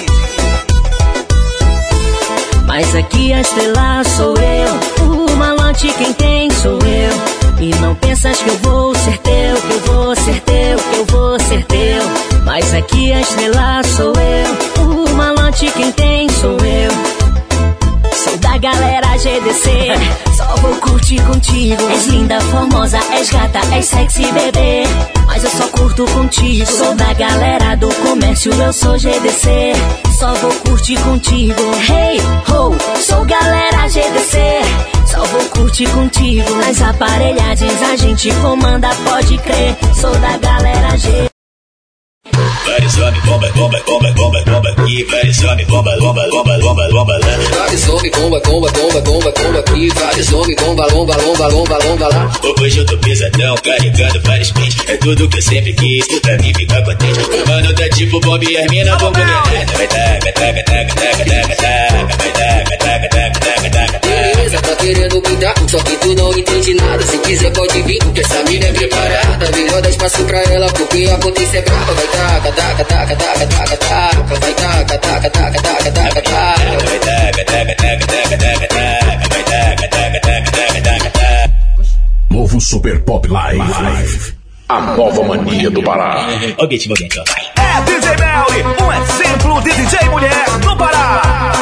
Mas aqui a estrela sou eu. O malante quem tem sou eu. E não pensas que eu vou ser teu, que eu vou ser teu, que eu vou ser teu. Mas aqui a estrela sou eu. O malante quem tem sou eu. Sou da galera GDC. Só vou curtir contigo. És linda, formosa, és gata, és sexy, bebê. Mas eu só curto contigo. Sou da galera do comércio, eu sou GDC. Só vou curtir contigo. Hey, ho, sou galera GDC. Só vou curtir contigo. Nas aparelhagens a gente comanda, pode crer. Sou da galera GDC. Vários homens, bomba, bomba, bomba, bomba, bomba aqui. Vários homens, bomba, bomba, bomba, bomba, bomba lá. Vários homens, bomba, bomba, bomba, bomba, bomba aqui. Vários homens, bomba, lomba, lomba, lomba, lomba lá. Hoje eu tô pesadão, carregando vários pentes. É tudo que eu sempre quis, tu pra mim ficar contente. O mano tá tipo Bob e as mina vão comer. Vai taca, taca, taca, taca, taca, taca. Vai taca, taca, taca, taca, taca. Beleza, tá querendo me dar, só que tu não entende nada. Se quiser pode vir, porque essa mina é preparada. Melhor dar espaço pra ela, porque a potência é brava. Vai taca, taca, taca, taca, taca, taca. Vai taca, taca, taca, taca, taca, taca. Vai taca, taca, taca, taca, taca, taca. Vai taca, taca, taca, taca, taca, taca. Novo Super Pop Live. A nova mania do Pará. Objetivo ambiente, ó, vai. É DJ Melly, um exemplo de DJ mulher do Pará.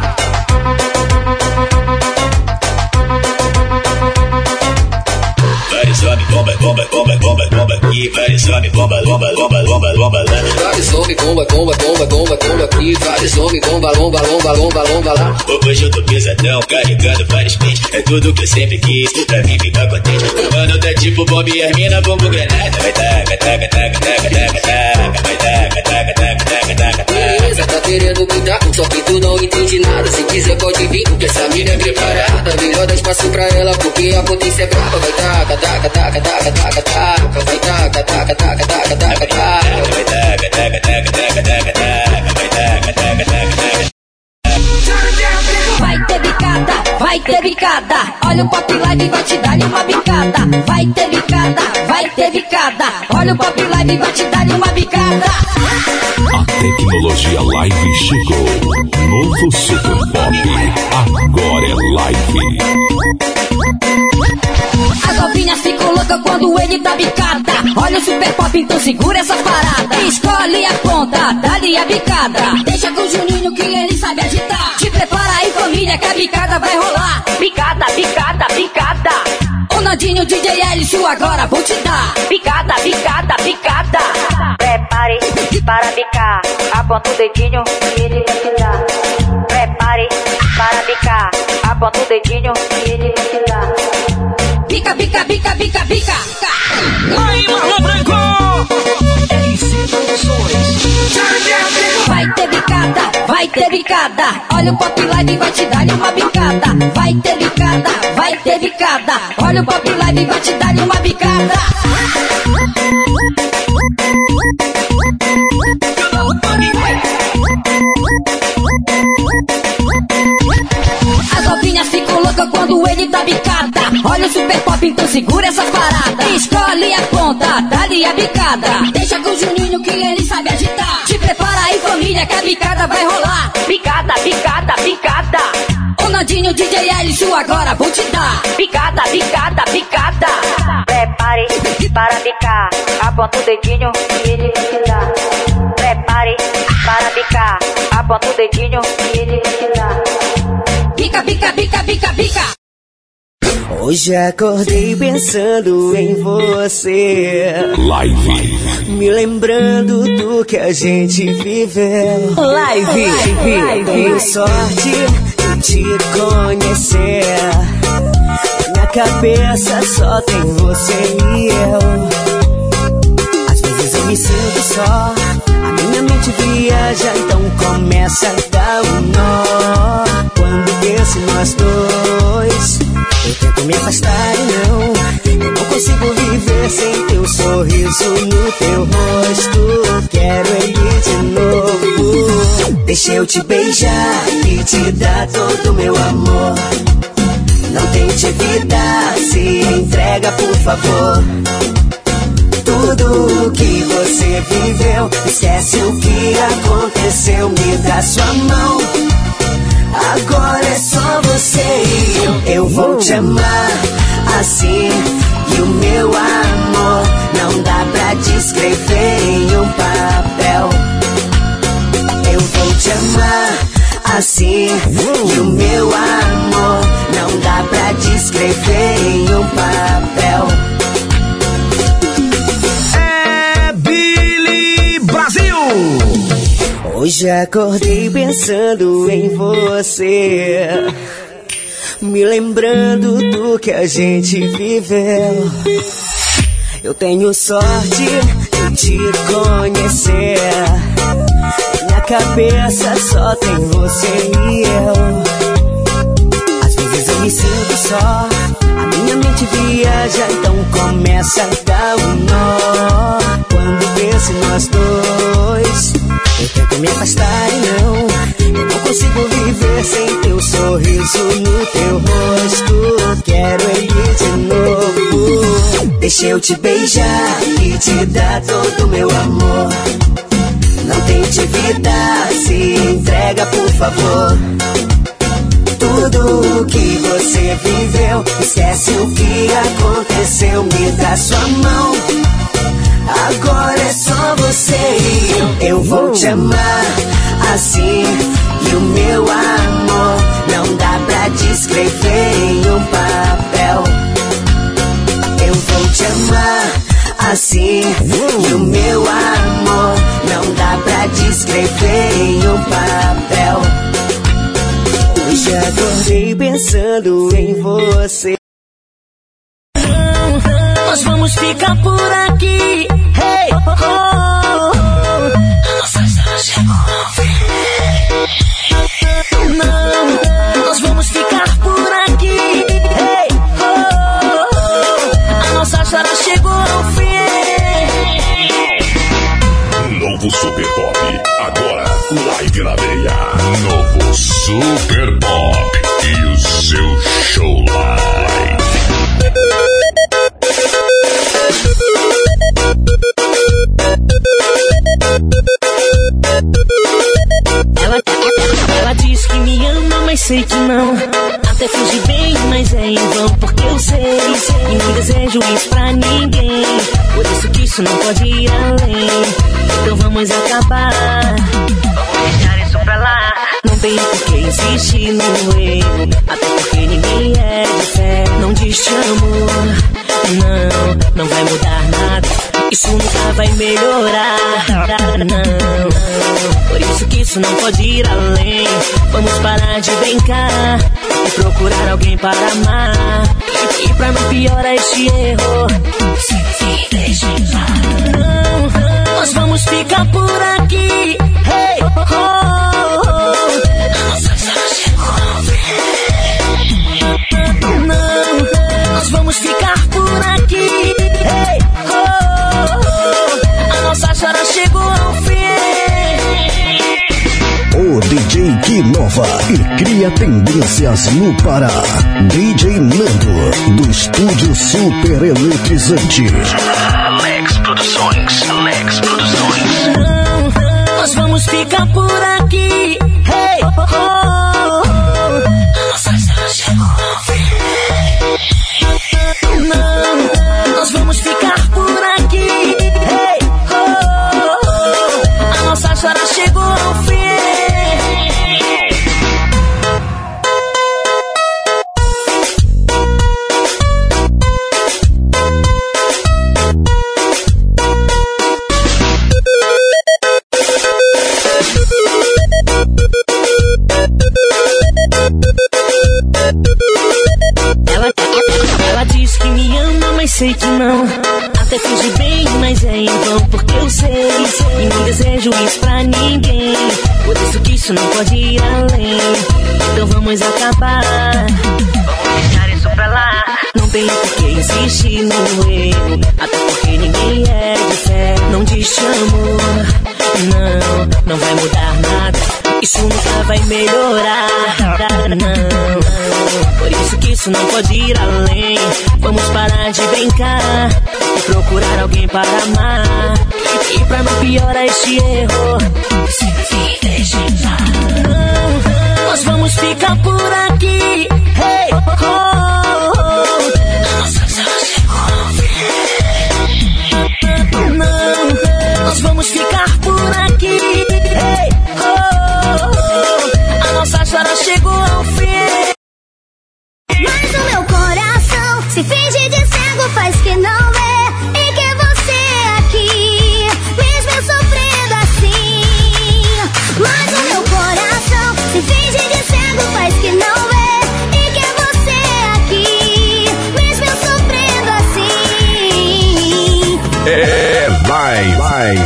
Vários homens, bomba, bomba, bomba, bomba, bomba aqui. Vários homens, bomba, bomba, bomba, bomba, bomba lá. Vários homens, bomba, bomba, bomba, bomba, bomba aqui. Vários homens, bomba, bomba, bomba, bomba, bomba lá. Hoje eu tô pesadão, carregando vários pentes. É tudo que eu sempre quis, pra mim ficar contente. Mano, tá tipo bomba e as mina, bomba granada. Vai taca, taca, taca, taca, taca, taca. Vai taca, taca, taca, taca, taca. Beleza, tá querendo cuidar, só que tu não entende nada. Se quiser pode vir, porque essa mina é preparada. Melhor dar espaço pra ela, porque a potência é brava. Vai taca, taca, taca, taca, taca, taca. Vai taca, taca, taca, taca, taca, taca. Vai taca, taca, taca, taca, taca, taca. Vai taca, taca, taca, taca. Vai ter bicada, vai ter bicada. Olha o Pop Live, vai te dar uma bicada. Vai ter bicada, vai ter bicada. Olha o Pop Live, vai te dar uma bicada. A tecnologia live chegou. Novo Super Pop. Agora é live. As novinhas ficam loucas quando ele dá bicada. Olha o Super Pop, então segura essa parada. Escolhe a ponta, dá-lhe a bicada. Deixa com o Juninho que ele sabe agitar. Te prepara aí, família, que a bicada vai rolar. Bicada, bicada, bicada. O Nandinho, DJ Elcio, agora vou te dar. Bicada, bicada, bicada. Prepare para bicar. Aponta o dedinho e ele vai te dar. Prepare para bicar. Aponta o dedinho e ele vai te dar. Bica, bica, bica, bica, bica. Aí, Marlon Branco! LC Produções. Vai ter bicada, vai ter bicada. Olha o Pop Live, vai te dar uma bicada. Vai ter bicada, vai ter bicada. Olha o Pop Live, vai te dar uma bicada. As novinhas ficam loucas quando ele dá bicada. Olha o Super Pop, então segura essa parada. Escolhe a ponta, dá-lhe a bicada. Deixa com o Juninho que ele sabe agitar. Te prepara aí, família, que a bicada vai rolar. Bicada, bicada, bicada. O Nandinho, DJ Elcio, agora vou te dar. Bicada, bicada, bicada. Prepare para bicar. Aponta o dedinho e ele vai te dar. Prepare para bicar. Aponta o dedinho e ele vai te dar. Bica, bica, bica, bica, bica. Hoje acordei pensando em você. Live. Me lembrando do que a gente viveu. Live. Tenho sorte de te conhecer. Na cabeça só tem você e eu. Às vezes eu me sinto só. A minha mente viaja, então começa a dar um nó. Quando penso em nós dois, eu tento me afastar e não. Eu não consigo viver sem teu sorriso no teu rosto. Quero ele de novo. Deixa eu te beijar e te dar todo o meu amor. Não tente evitar, se entrega por favor. Tudo que você viveu, esquece o que aconteceu. Me dá sua mão, agora é só você e eu vou te amar assim. E o meu amor não dá pra descrever em um papel. Eu vou te amar assim. E o meu amor não dá pra descrever em um papel. É Billy Brasil. Hoje acordei pensando em você. Me lembrando do que a gente viveu. Eu tenho sorte de te conhecer. Na cabeça só tem você e eu. Às vezes eu me sinto só. A minha mente viaja, então começa a dar um nó. Quando penso em nós dois, eu tento me afastar e não. Eu não consigo viver sem teu sorriso sorriso no teu rosto, quero ele de novo. Deixa eu te beijar e te dar todo o meu amor. Não tente evitar, se entrega por favor. Tudo o que você viveu, esquece o que aconteceu. Me dá sua mão, agora é só você e eu vou te amar assim. E o meu amor não dá pra descrever em um papel. Eu vou te amar assim. E o meu amor não dá pra descrever em um papel. Hoje acordei pensando em você. Nós vamos ficar por aqui. Hey, oh, oh, oh. Nossa história chegou ao fim. Não, nós vamos ficar por aqui. Hey, oh, oh. A nossa história chegou ao fim. Novo Super Pop, agora live na veia. Novo Super Pop e o seu show live. Ela diz que me ama, mas sei que não. Até finge bem, mas é em vão, porque eu sei e não desejo isso pra ninguém. Por isso que isso não pode ir além. Então vamos acabar, vamos deixar isso pra lá. Não tem por que insistir no erro, até porque ninguém é de fé. Não diz te amo, não vai mudar nada. Isso nunca vai melhorar, não. Por isso que isso não pode ir além. Vamos parar de brincar e procurar alguém para amar. E pra não piorar este erro, não, nós vamos ficar por aqui. Hey, oh, oh, oh. Nossa história chegou ao fim. Não, nós vamos ficar por aqui. Hey, oh, oh. A nossa história chegou ao fim. O DJ que inova e cria tendências no Pará. DJ Nando, do estúdio super eletrizante. Alex Produções, Alex Produções. Não, nós vamos ficar por aqui. Hey, oh, oh, oh. A nossa história chegou ao fim. Não, nós vamos ficar por aqui. Hey, oh, oh. A nossa história chegou ao fim. Ela diz que me ama, mas sei que não. Até finge bem, mas é em vão, porque eu sei e não desejo isso pra ninguém. Por isso que isso não pode ir além. Então vamos acabar, vamos deixar isso pra lá. Não tem por que insistir no erro, até porque ninguém é de fé. Não diz te amo, não vai mudar nada. Isso nunca vai melhorar, não. Por isso que isso não pode ir além. Vamos parar de brincar e procurar alguém para amar. E pra não piorar este erro, não, nós vamos ficar por aqui. Hey, oh, oh, oh. Nossa história chegou ao fim. Não, nós vamos ficar por aqui. Hey, oh, oh. A nossa história chegou ao fim. Mas o meu coração se finge de cego, faz que não vê e quer você aqui, mesmo eu sofrendo assim. Mas o meu coração se finge de cego, faz que não vê e quer você aqui, mesmo eu sofrendo assim. Vai.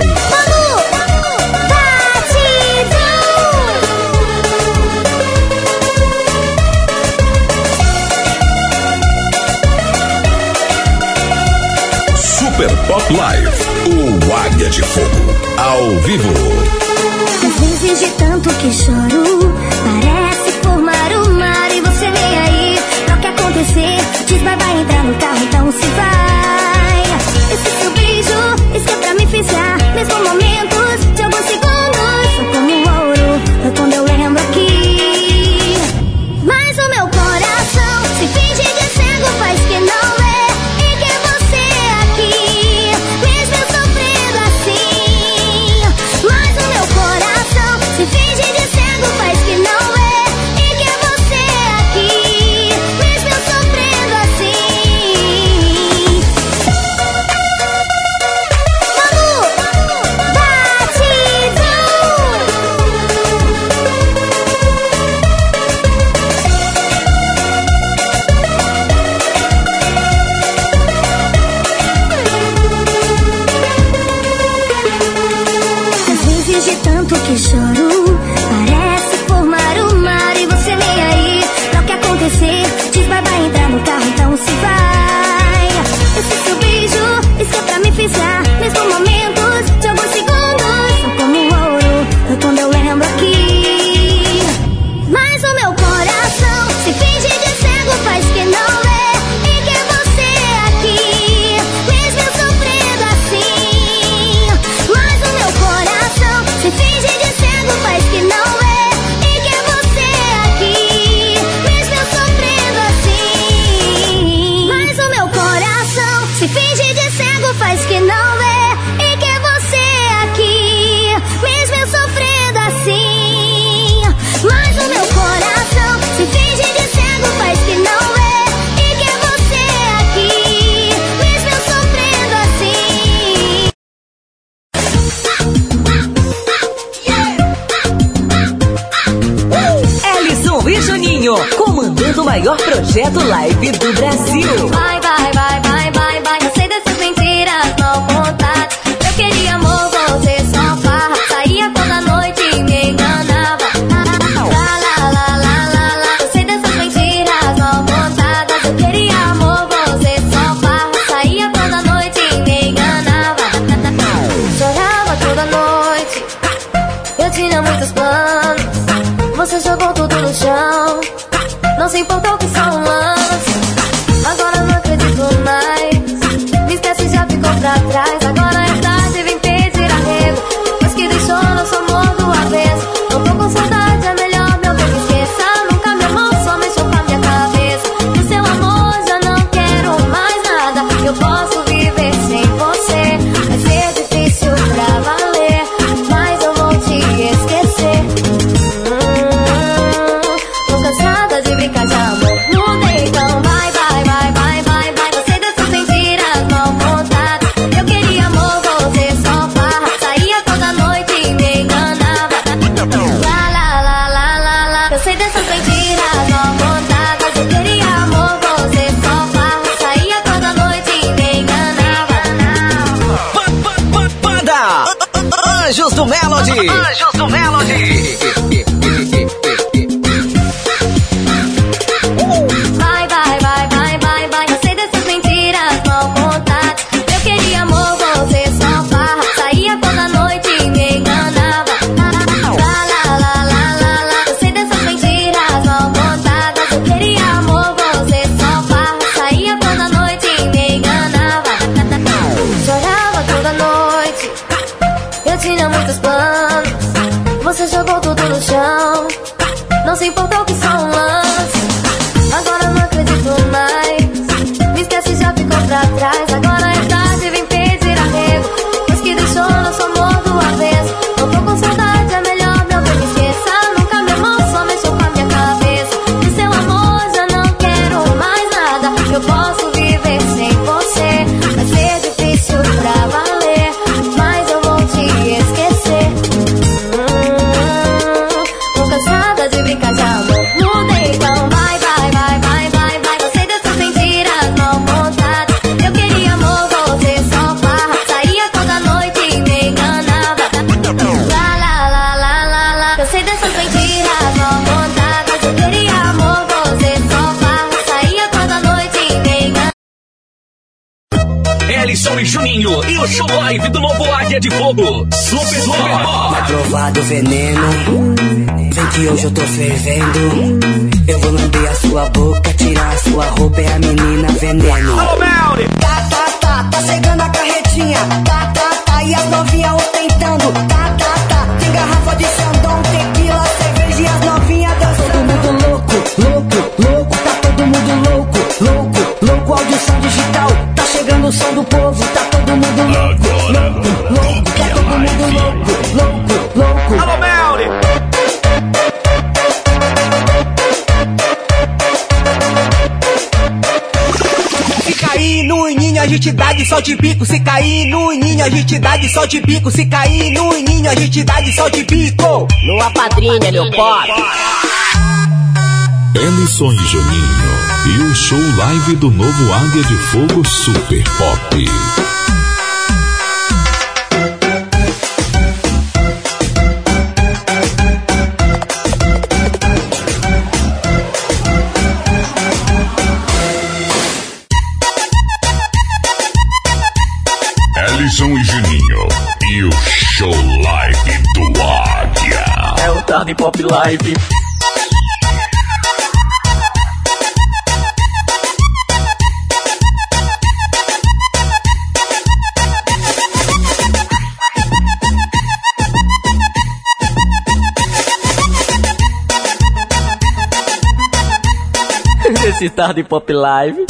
Super Pop Live, o Águia de Fogo, ao vivo. Às vezes de tanto que choro, parece formar uma Juninho, comandando o maior projeto live do Brasil. Vai, vai, vai, vai, vai, vai. Eu sei dessas mentiras mal contadas. Eu queria amor, você só farra. Saía toda noite e me enganava. Lá, lá, lá, lá, lá, lá. Eu sei dessas mentiras mal contadas. Eu queria amor, você só farra. Saía toda noite e me enganava. Chorava toda noite. Eu tinha muitos planos. Você jogou tudo no chão. Não se importou que só um lance. Agora não acredito mais. Me esquece, já ficou pra trás. Agora é tarde, vem pedir arrego. Mas que deixou nosso amor do avesso. Não tô com saudade, é melhor meu bem me esqueça. Nunca me amou, só mexeu com a minha cabeça. Do seu amor já não quero mais nada. Eu posso viver sem você. Vai ser difícil pra valer, mas eu vou te esquecer. Tô cansada de brincar de amor. Mudei, então vai, vai, vai, vai, vai, vai. Você dessas mentiras mal contadas. Eu queria amor, você só farra. Saía toda noite e me enganava. Lá, lá, lá, lá, lá, lá. Eu sei dessas mentiras mal contadas. Eu queria amor, você só farra. Saía toda noite e me enganava. Banda Anjos do Melody. Anjos do Melody. Vai, vai, vai, vai, vai, vai. Eu sei dessas mentiras mal contadas. Eu queria amor, você só farra. Saía toda noite e me enganava. Lá, lá, lá, lá, lá, lá. Eu sei dessas mentiras mal contadas. Eu queria amor, você só farra. Saía toda noite e me enganava. Chorava toda noite. Eu tinha muitos planos. Você jogou tudo no chão. Não se importou que só um lance. Agora não acredito mais. Me esquece, já ficou pra trás. Agora é tarde, vem pedir arrego. Mas que deixou nosso amor do avesso. Não tô com saudade, é melhor meu bem me esqueça. Nunca me amou, só mexeu com a minha cabeça. De seu amor já não quero mais nada. Eu posso viver sem você. Vai ser difícil pra valer, mas eu vou te esquecer. Tô cansada de brincar de amor. Mudei, então vai, vai, vai, vai, vai, vai. Eu sei dessas mentiras mal contadas. Eu queria amor, você só farra. Saía toda noite e me enganava. Lá, lá, lá, lá, lá, lá. Eu sei dessas mentiras mal contadas. Eu queria amor, você só farra. Saía toda noite e me enganava. Ellison e Juninho e o show live do novo Águia de Fogo. Super Pop. Vai provar do veneno. Vem que hoje eu tô fervendo. Eu vou lamber a sua boca, tirar a sua roupa, é a menina veneno. Alô, Melly! Tá chegando a carretinha. E as novinhas ostentando. Tem garrafa de Xandão, tequila, cerveja e as novinhas dançando. Todo mundo louco, louco, louco. Tá todo mundo louco, louco, louco. Audição digital, tá chegando o som do povo. Tá todo mundo louco, louco, louco. Tá todo mundo louco, louco, louco. Alô, Melly! Se cair no ninho a gente dá de sol de bico. Se cair no ninho a gente dá de sol de bico. Se cair no ninho a gente dá de sol de bico. Lua padrinha, meu pop. Ellison e Juninho e o show live do novo Águia de Fogo Super Pop. Ellison e Juninho e o show live do Águia. É o Tarde Pop Live. Esse Tarde Pop Live.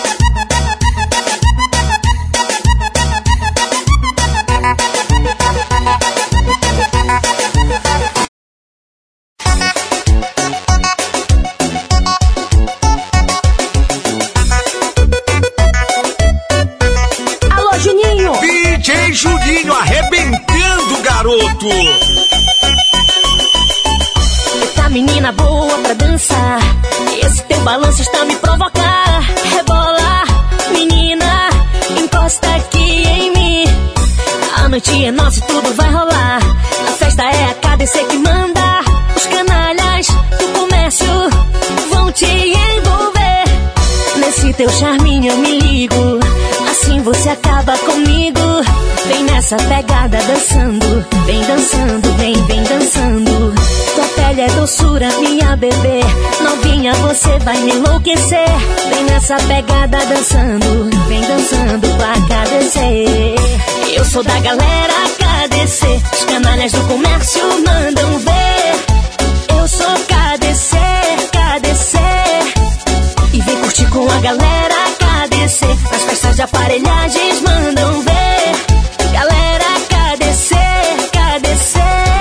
Alô, Juninho! DJ Juninho arrebentando, garoto! Tá menina boa pra dançar. Esse teu balanço está me provocar. Rebola, menina, encosta aqui em mim. A noite é nossa e tudo vai rolar. A festa é a KDC que manda. Os canalhas do comércio vão te envolver. Nesse teu charminho eu me ligo. Assim você acaba comigo. Vem nessa pegada dançando. Vem dançando, vem dançando. Tua pele é doçura, minha bebê. Novinha, você vai me enlouquecer. Vem nessa pegada dançando. Vem dançando pra KDC. Eu sou da galera KDC. Os canalhas do comércio mandam ver. Eu sou KDC, KDC. E vem curtir com a galera KDC. Nas festas de aparelhagens mandam ver. Galera KDC, KDC.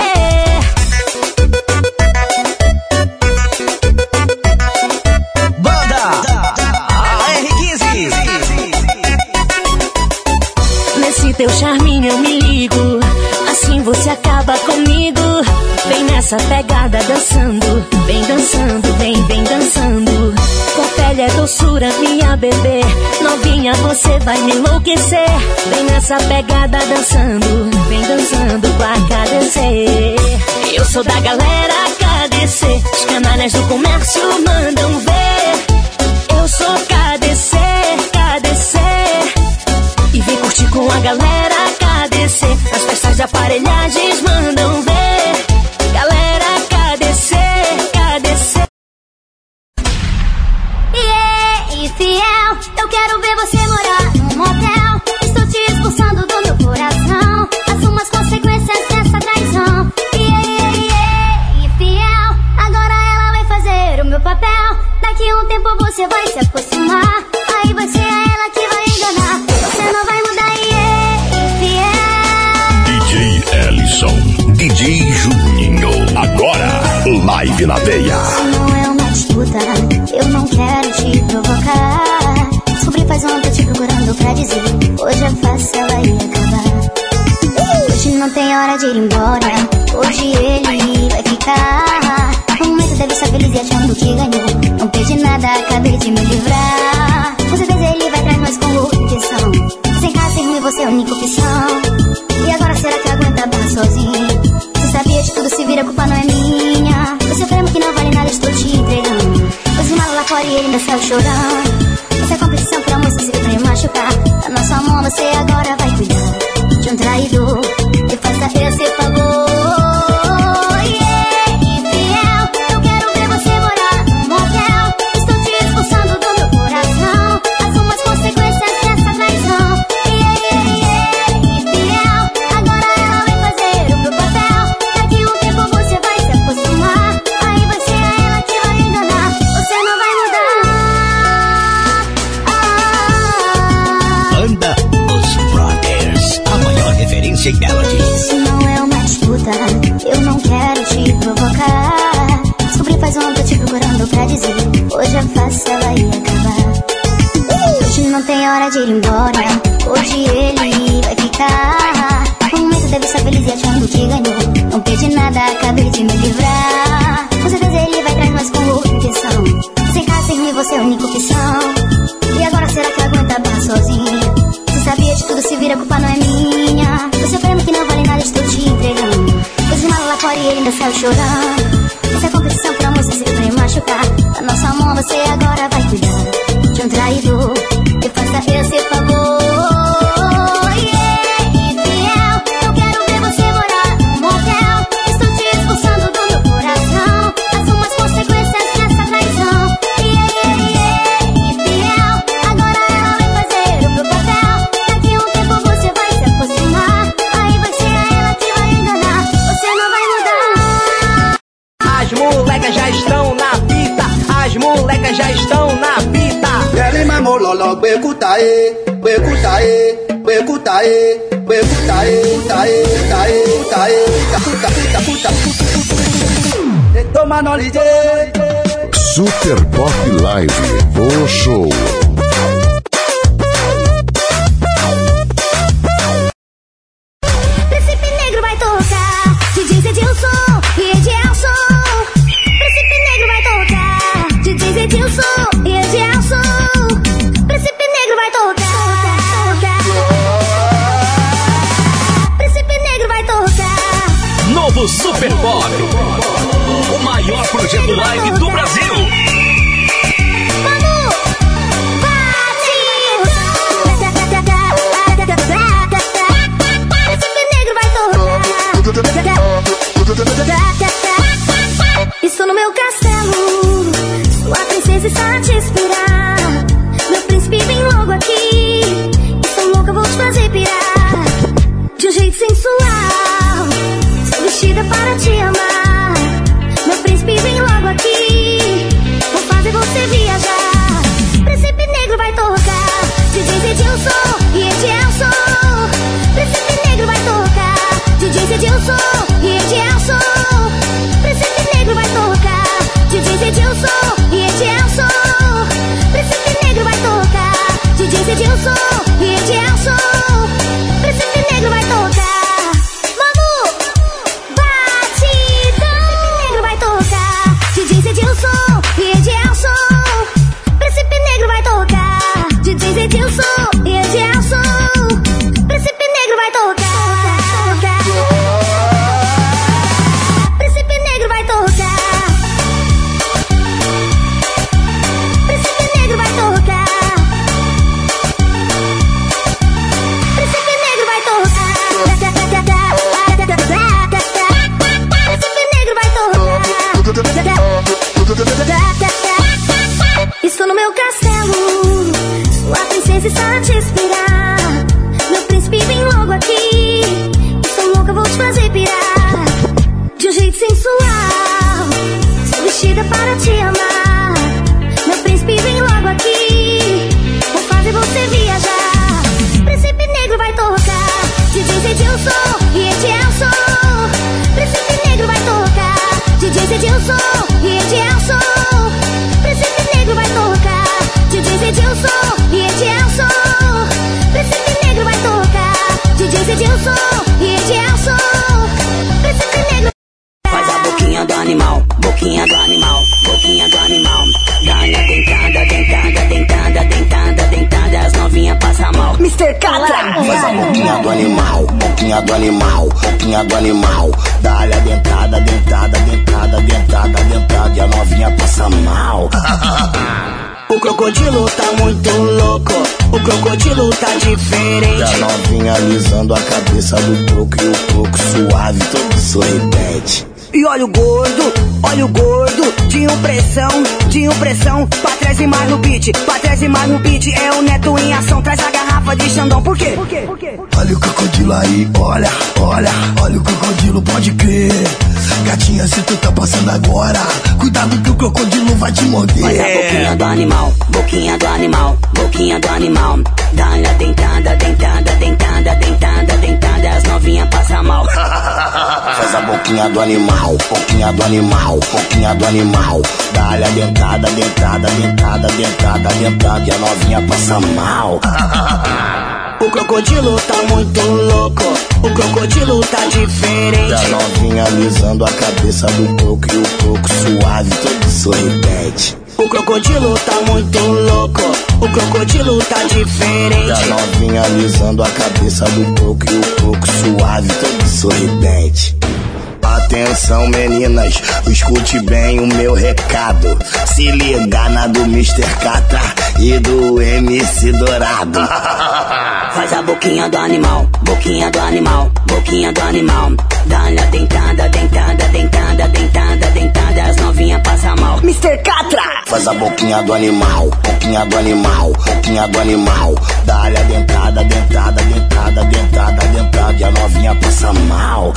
Banda AR15. Nesse teu charminho eu me ligo. Assim você acaba comigo. Vem nessa pegada dançando. Vem dançando, vem dançando. Tua pele é doçura, minha bebê. Novinha, você vai me enlouquecer. Vem nessa pegada dançando. Vem dançando pra KDC. Eu sou da galera KDC. Os canalhas do comércio mandam ver. Eu sou KDC, KDC. E vem curtir com a galera KDC. As festas de aparelhagens mandam ver. Galera KDC, KDC. E fiel, eu quero ver você morar num motel. Estou te expulsando do meu coração. Assuma as consequências dessa traição. E fiel, agora ela vai fazer o meu papel. Daqui a um tempo você vai se aproximar. Aí vai ser ela que vai enganar. Você não vai mudar, e fiel. DJ Ellison, DJ Juninho, agora live na veia. Isso não é uma disputa, eu não quero te provocar. Descobri faz ontem te procurando pra dizer. Hoje é fácil, ela ia acabar. Hoje não tem hora de ir embora. Hoje ele vai ficar. No momento deve estar feliz e achando que ganhou. Não perdi nada, acabei de me livrar. Com certeza ele vai atrás, mas com intenção. Sem casa, sem ruim, você é a única opção. E agora será que aguenta barra sozinho? Você sabia de tudo, se vira, a culpa não é minha. Você prêmio que não vale nada, estou te entregando. Pôs o malo lá fora e ele ainda saiu chorando. Essa é competição pra moça se me machucar. A nossa mão você agora vai cuidar de um traidor. E faça esse favor. E fiel, eu quero ver você morar num motel. Estou te expulsando do meu coração. Assuma as consequências dessa traição. E fiel, agora ela vai fazer o meu papel. Daqui a um tempo você vai se acostumar. Aí vai ser ela que vai enganar. Você não vai mudar. Banda Os Brothers, a maior referência em melodies. Isso não é uma disputa, eu não quero te provocar. Descobri faz ontem te procurando pra dizer. Hoje é fácil, ela ia acabar. Hoje não tem hora de ir embora. Hoje ele vai ficar. No momento deve estar feliz e achando que ganhou. Não perdi nada, acabei de me livrar. Com certeza ele vai atrás, mas com outra intenção. Sem casa, sem ruim, você é a única opção. E agora será que aguenta barra sozinho? Você sabia de tudo, se vira, a culpa não é minha. Você prêmio que não vale nada, estou te entregando. Pôs o malo lá fora e ele ainda saiu chorando. Essa é competição pra moça se me machucar. A nossa mão você agora vai cuidar de um traidor. E faça esse favor. E fiel, eu quero ver você morar num motel. Estou te expulsando do meu coração. Assuma as consequências dessa traição. E fiel, agora ela vai fazer o meu papel. Daqui a um tempo você vai se aproximar. Aí vai ser ela que vai enganar. Você não vai mudar. As molecas já estão na fita. As molecas já estão na fita. Ele mamou lolo, becutaê, becutaê, becutaê, becutaê, taê, taê, taê, puta, puta, puta, puta. Toma no DJ. Super Pop Live, o show. Príncipe Negro vai tocar. DJ Edilson e Edielson. meu castelo, sua princesa está a te esperar. Meu príncipe vem logo aqui, estou louca, vou te fazer pirar. De um jeito sensual, estou vestida para te amar. Meu príncipe vem logo aqui, vou fazer você viajar. Príncipe negro vai tocar, DJ Edilson e Edilson. Príncipe negro vai tocar, DJ Edilson e Edilson. Príncipe negro vai tocar, DJ Edilson e Edilson. Príncipe negro vai tocar, DJ Edilson e Edilson. Príncipe negro vai tocar, Mamu, batidão. Príncipe negro vai tocar, DJ Edilson e Edilson. Príncipe negro vai tocar, DJ Edilson e Edilson. Príncipe negro vai tocar, Príncipe negro vai tocar. Príncipe negro vai tocar. Príncipe negro vai tocar. Príncipe negro vai tocar. Estou no meu castelo, sua princesa está a te esperar. Meu príncipe vem logo aqui, estou louca, vou te fazer pirar. De um jeito sensual, estou vestida para te amar. Meu príncipe vem logo aqui, vou fazer você viajar. Príncipe negro vai tocar, DJ Edilson e Edilson. Príncipe negro vai tocar, DJ Edilson e Edilson. Príncipe negro vai tocar, DJ Edilson e Edilson. Príncipe negro vai tocar, DJ Edilson e Edilson. Príncipe negro. Faz a boquinha do animal, boquinha do animal, boquinha do animal. Dá-lhe dentada, dentada, dentada, dentada, dentada. As novinhas passam mal. Mr. Catra. Faz a boquinha do animal, boquinha do animal, boquinha do animal. Dá-lhe a dentada, dentada, dentada, dentada, dentada. E a novinha passa mal. O crocodilo tá muito louco, o crocodilo tá diferente. E a novinha alisando a cabeça do croco e o croco suave, todo sorridente. E olha o gordo, de impressão, pra trás e mais no beat, pra trás e mais no beat, é o Neto em ação, traz a garrafa de Xandão, por quê? Olha o crocodilo aí, olha, olha, olha o crocodilo, pode crer. Gatinha, se tu tá passando agora, cuidado que o crocodilo vai te morder. Faz a boquinha do animal, boquinha do animal, boquinha do animal. Dá-lhe a dentada, dentada, dentada, dentada, dentada, as novinhas passam mal. Faz a boquinha do animal, boquinha do animal, boquinha do animal. Dá-lhe a dentada, dentada, dentada, dentada, dentada. E a novinha passa mal. O crocodilo tá muito louco, o crocodilo tá diferente. E a novinha alisando a cabeça do croco e o croco suave, todo sorridente. O crocodilo tá muito louco, o crocodilo tá diferente. E a novinha alisando a cabeça do croco e o croco suave, todo sorridente. Atenção meninas, escute bem o meu recado. Se liga na do Mr. Catra e do MC Dourado. Faz a boquinha do animal, boquinha do animal, boquinha do animal. Dá-lhe a dentada, dentada, dentada, dentada, dentada, as novinhas passam mal. Mr. Catra! Faz a boquinha do animal, boquinha do animal, boquinha do animal. Dá-lhe a dentada, dentada, dentada, dentada, dentada. E a novinha passa mal.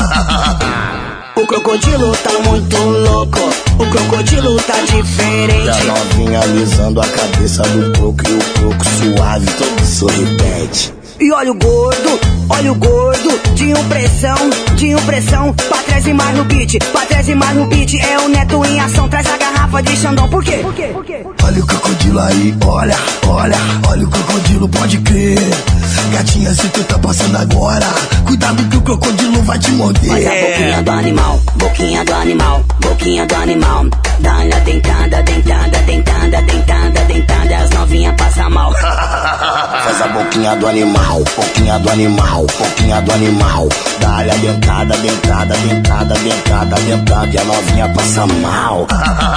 O crocodilo tá muito louco, o crocodilo tá diferente. E a novinha alisando a cabeça do croco e o croco suave, todo sorridente. E olha o gordo, de impressão, pra trás e mais no beat, pra trás e mais no beat, é o Neto em ação, traz a garrafa de Xandão, por quê? Olha o crocodilo aí, olha, olha, olha o crocodilo, pode crer. Gatinha, se tu tá passando agora, cuidado que o crocodilo vai te morder. Faz a boquinha do animal, boquinha do animal, boquinha do animal. Dá-lhe a dentada, dentada, dentada, dentada, dentada, as novinhas passam mal. Faz a boquinha do animal, boquinha do animal, boquinha do animal. Dá-lhe a dentada, dentada, dentada, dentada, dentada. E a novinha passa mal.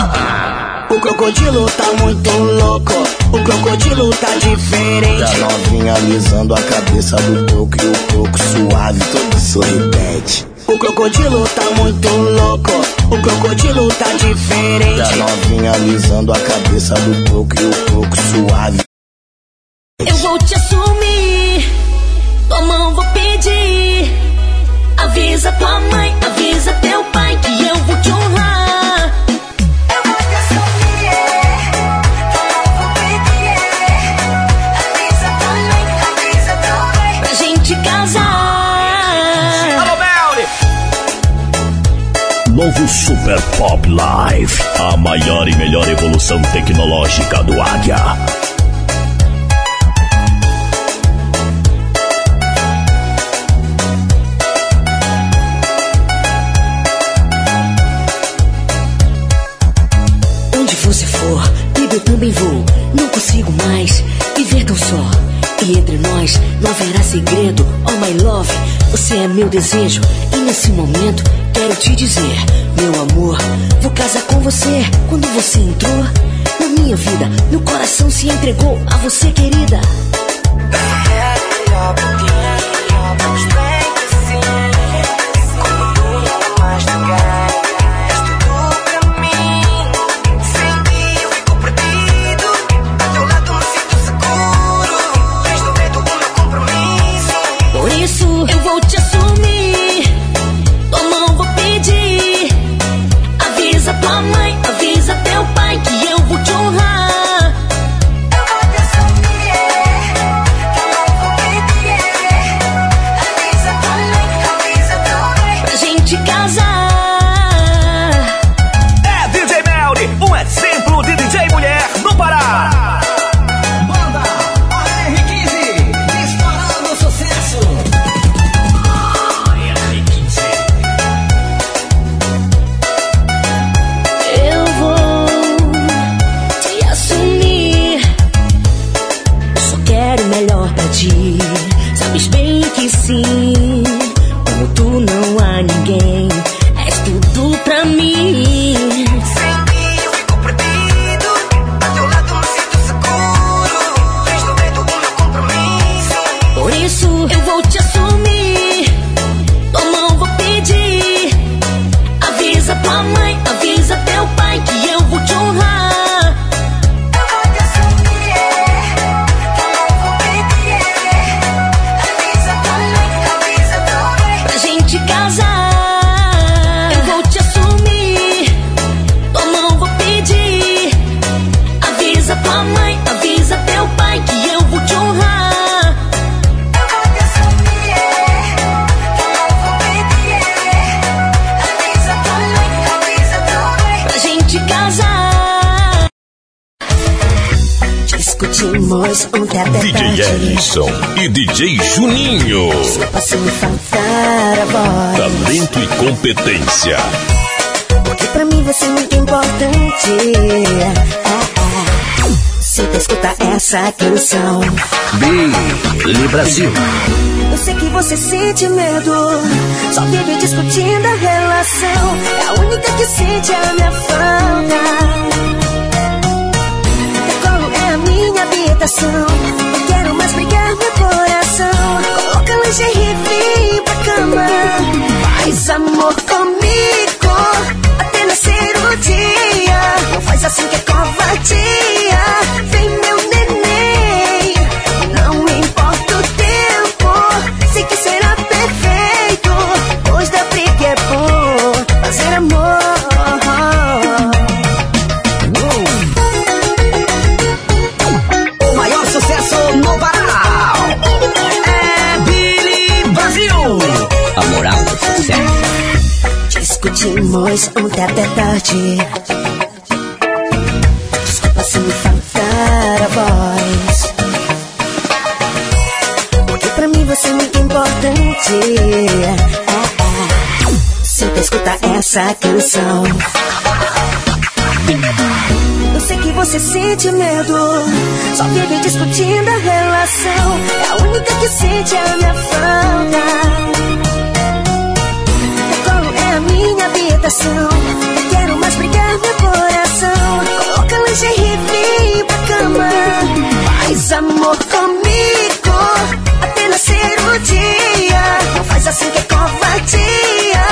O crocodilo tá muito louco, o crocodilo tá diferente. E a novinha alisando a cabeça do croco e o croco suave, todo sorridente. O crocodilo tá muito louco, o crocodilo tá diferente. E a novinha alisando a cabeça do coco e o coco suave. Eu vou te assumir, tua mão vou pedir. Avisa tua mãe, avisa teu pai que eu vou te honrar. Eu vou te assumir, tua mão vou pedir. Avisa tua mãe, avisa teu pai pra gente casar. Alô, Melly! Novo Super Pop Live, a maior e melhor evolução tecnológica do Águia. Você for, baby, eu também vou. Não consigo mais viver tão só. E entre nós não haverá segredo. Oh my love, você é meu desejo. E nesse momento quero te dizer, meu amor, vou casar com você. Quando você entrou na minha vida, meu coração se entregou a você, querida. Eu vou te assumir, tua mão vou pedir. Avisa tua mãe, avisa teu pai que eu vou te honrar. Eu vou te assumir, tua mão vou pedir. Avisa tua mãe, avisa teu pai pra gente casar. É DJ Melly, um exemplo de DJ mulher no Pará. Banda AR15, disparando sucesso. Melhor pra ti, sabes bem que sim. Como tu não há ninguém, és tudo pra mim. Sem mim eu fico perdido, a teu lado me sinto seguro. Tens no meio do meu compromisso. Por isso eu vou te assumir, tua mão vou pedir. Avisa tua mãe, avisa teu pai que eu vou te honrar. Te casar, eu vou te assumir, tua mão vou pedir. Avisa tua mãe, avisa teu pai que eu vou te honrar. Eu vou te assumir, tua mão vou pedir. Avisa tua mãe, avisa teu pai pra gente casar. Discutimos um tete-a-tete. DJ Ellison e DJ Juninho. Só posso me faltar a voz. Talento e competência. Porque pra mim você é muito importante. Sinta escutar essa canção. Billy Brasil. Eu sei que você sente medo, só vive discutindo a relação. É a única que sente a minha falta. Teu colo é a minha habitação. Não quero mais brigar meu coração. Coloca lingerie e vem pra cama. Faz amor comigo até nascer o dia. Não faz assim que é covardia. Vem meu neném, não importa o tempo. Sei que será perfeito, pois da briga é bom fazer amor. O maior sucesso no Pará é Billy Brasil. A moral do sucesso. Discutimos um tete-a-tete. Desculpa se me faltar a voz, porque pra mim você é muito importante. Sinta escutar essa canção. Eu sei que você sente medo, só vive discutindo a relação. É a única que sente a minha falta. Teu colo é a minha habitação. Não quero mais brigar meu coração. Coloca lingerie e vem pra cama. Faz amor comigo até nascer o dia. Não faz assim que é covardia.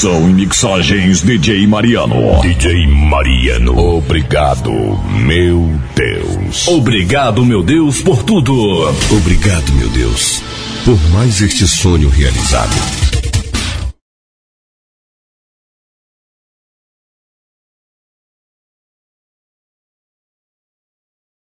Produção e mixagens DJ Mariano. DJ Mariano. Obrigado, meu Deus. Obrigado, meu Deus, por tudo. Obrigado, meu Deus, por mais este sonho realizado.